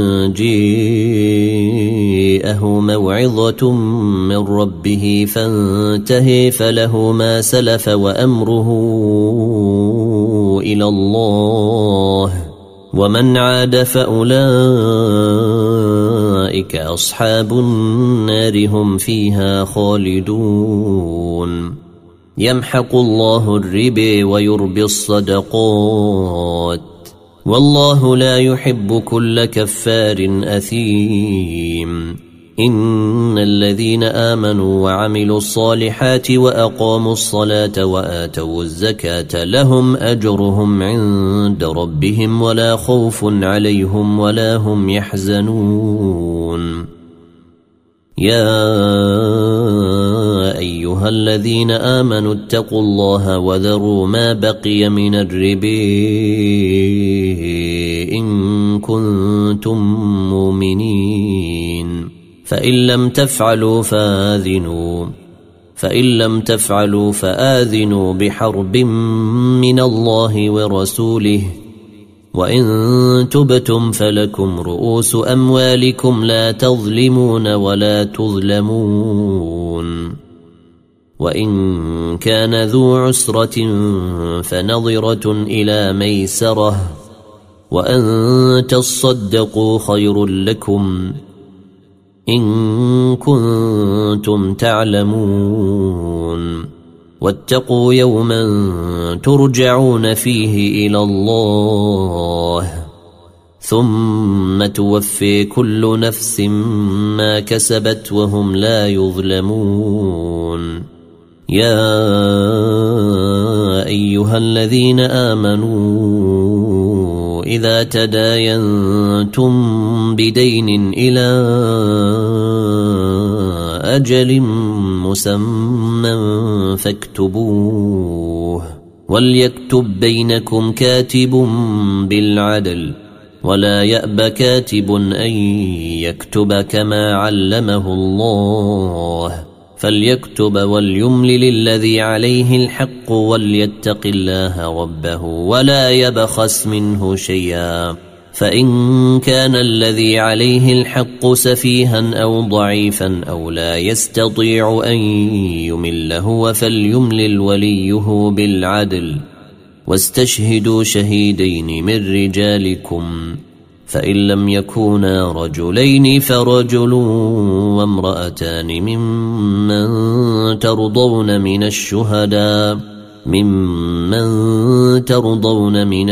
جاءه موعظة من ربه فانتهى فله ما سلف وأمره إلى الله ومن عاد فأولئك أصحاب النار هم فيها خالدون يمحق الله الربا ويربي الصدقات والله لا يحب كل كفار أثيم إن الذين آمنوا وعملوا الصالحات وأقاموا الصلاة وآتوا الزكاة لهم أجرهم عند ربهم ولا خوف عليهم ولا هم يحزنون يا أيها الذين آمنوا اتقوا الله وذروا ما بقي من الربا إن كنتم مؤمنين فإن لم تفعلوا فآذنوا بحرب من الله ورسوله وإن تبتم فلكم رؤوس أموالكم لا تظلمون ولا تظلمون وإن كان ذو عسرة فنظرة إلى ميسرة وأن تصدقوا خير لكم إن كنتم تعلمون واتقوا يوما ترجعون فيه إلى الله ثم توفي كل نفس ما كسبت وهم لا يظلمون يا أيها الذين آمنوا إذا تداينتم بدين إلى أجل مسمى فاكتبوه وليكتب بينكم كاتب بالعدل ولا يأب كاتب أن يكتب كما علمه الله فليكتب وليملل الذي عليه الحق وليتق الله ربه ولا يبخس منه شيئا فإن كان الذي عليه الحق سفيها أو ضعيفا أو لا يستطيع أن يمله فليملل وليه بالعدل واستشهدوا شهيدين من رجالكم فإن لم يكونا رجلين فرجل وامرأتان ممن ترضون من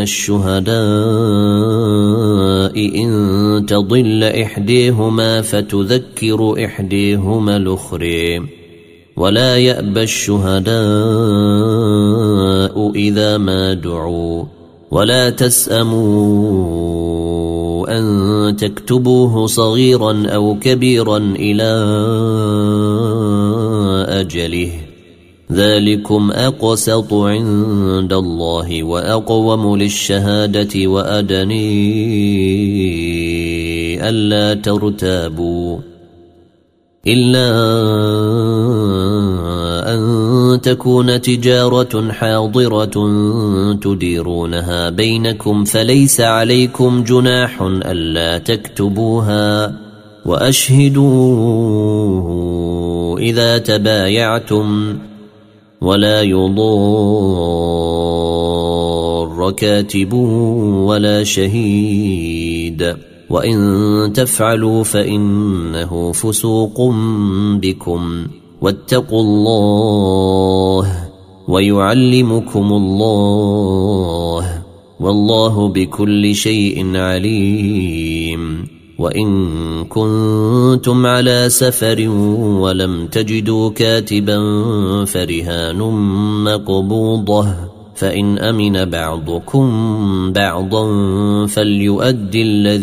الشهداء إن تضل إحديهما فتذكر إحديهما الأخرى ولا يأبى الشهداء إذا ما دعوا ولا تسأموا أن تكتبوه صغيرا أو كبيرا إلى أجله ذلكم أقسط عند الله وأقوم للشهادة وأدني ألا ترتابوا إلا أن تكون تجارة حاضرة تديرونها بينكم فليس عليكم جناح ألا تكتبوها وأشهدوا إذا تبايعتم ولا يضار كاتب ولا شهيد وإن تفعلوا فإنه فسوق بكم واتقوا الله ويعلمكم الله والله بكل شيء عليم وإن كنتم على سفر ولم تجدوا كاتبا فرهان مقبوضة فإن أمن بعضكم بعضا فليؤدي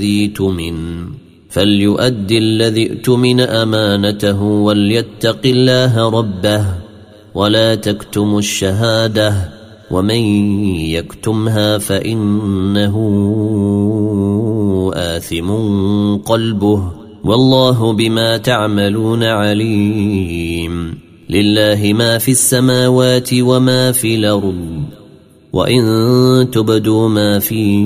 الذي اؤتمن أمانته وليتق الله ربه ولا تكتموا الشهادة ومن يكتمها فإنه آثم قلبه والله بما تعملون عليم لله ما في السماوات وما في الأرض وإن تبدوا ما في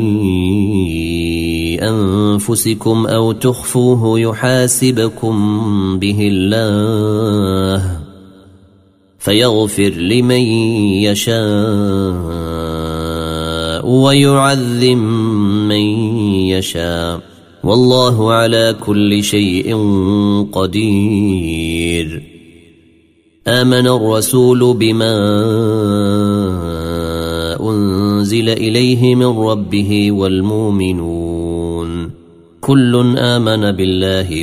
أنفسكم أو تخفوه يحاسبكم به الله فيغفر لمن يشاء ويعذب من يشاء والله على كل شيء قدير. آمن الرسول بما أنزل إليه من ربه والمؤمنون كل آمن بالله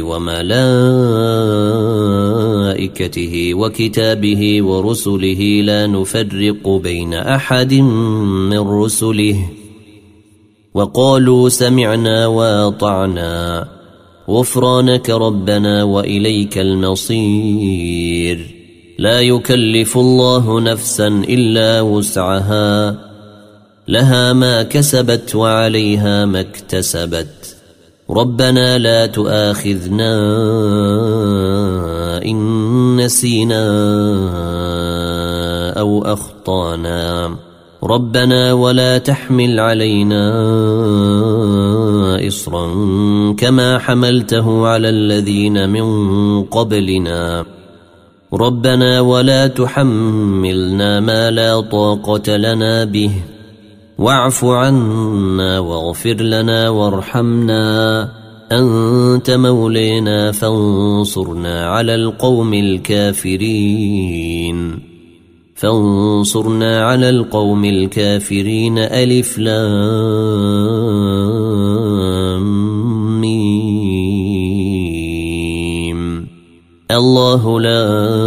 وملائكته وكتابه ورسله لا نفرق بين أحد من رسله وقالوا سمعنا وأطعنا غفرانك ربنا وإليك المصير. لا يكلف الله نفسا إلا وسعها لها ما كسبت وعليها ما اكتسبت ربنا لا تؤاخذنا إن نسينا أو أخطأنا ربنا ولا تحمل علينا إصرا كما حملته على الذين من قبلنا ربنا ولا تحملنا ما لا طاقة لنا به واعف عنا واغفر لنا وارحمنا أنت مولينا فانصرنا على القوم الكافرين ألف لام ميم. الله لا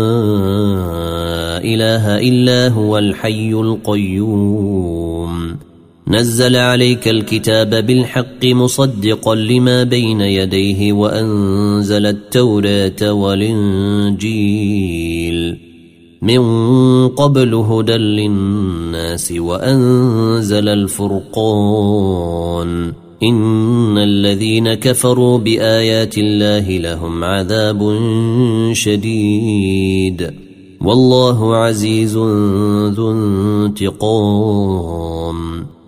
إله إلا هو الحي القيوم نزل عليك الكتاب بالحق مصدقا لما بين يديه وأنزل التوراة والإنجيل من قبل هدى للناس وأنزل الفرقان إن الذين كفروا بآيات الله لهم عذاب شديد والله عزيز ذو انتقام.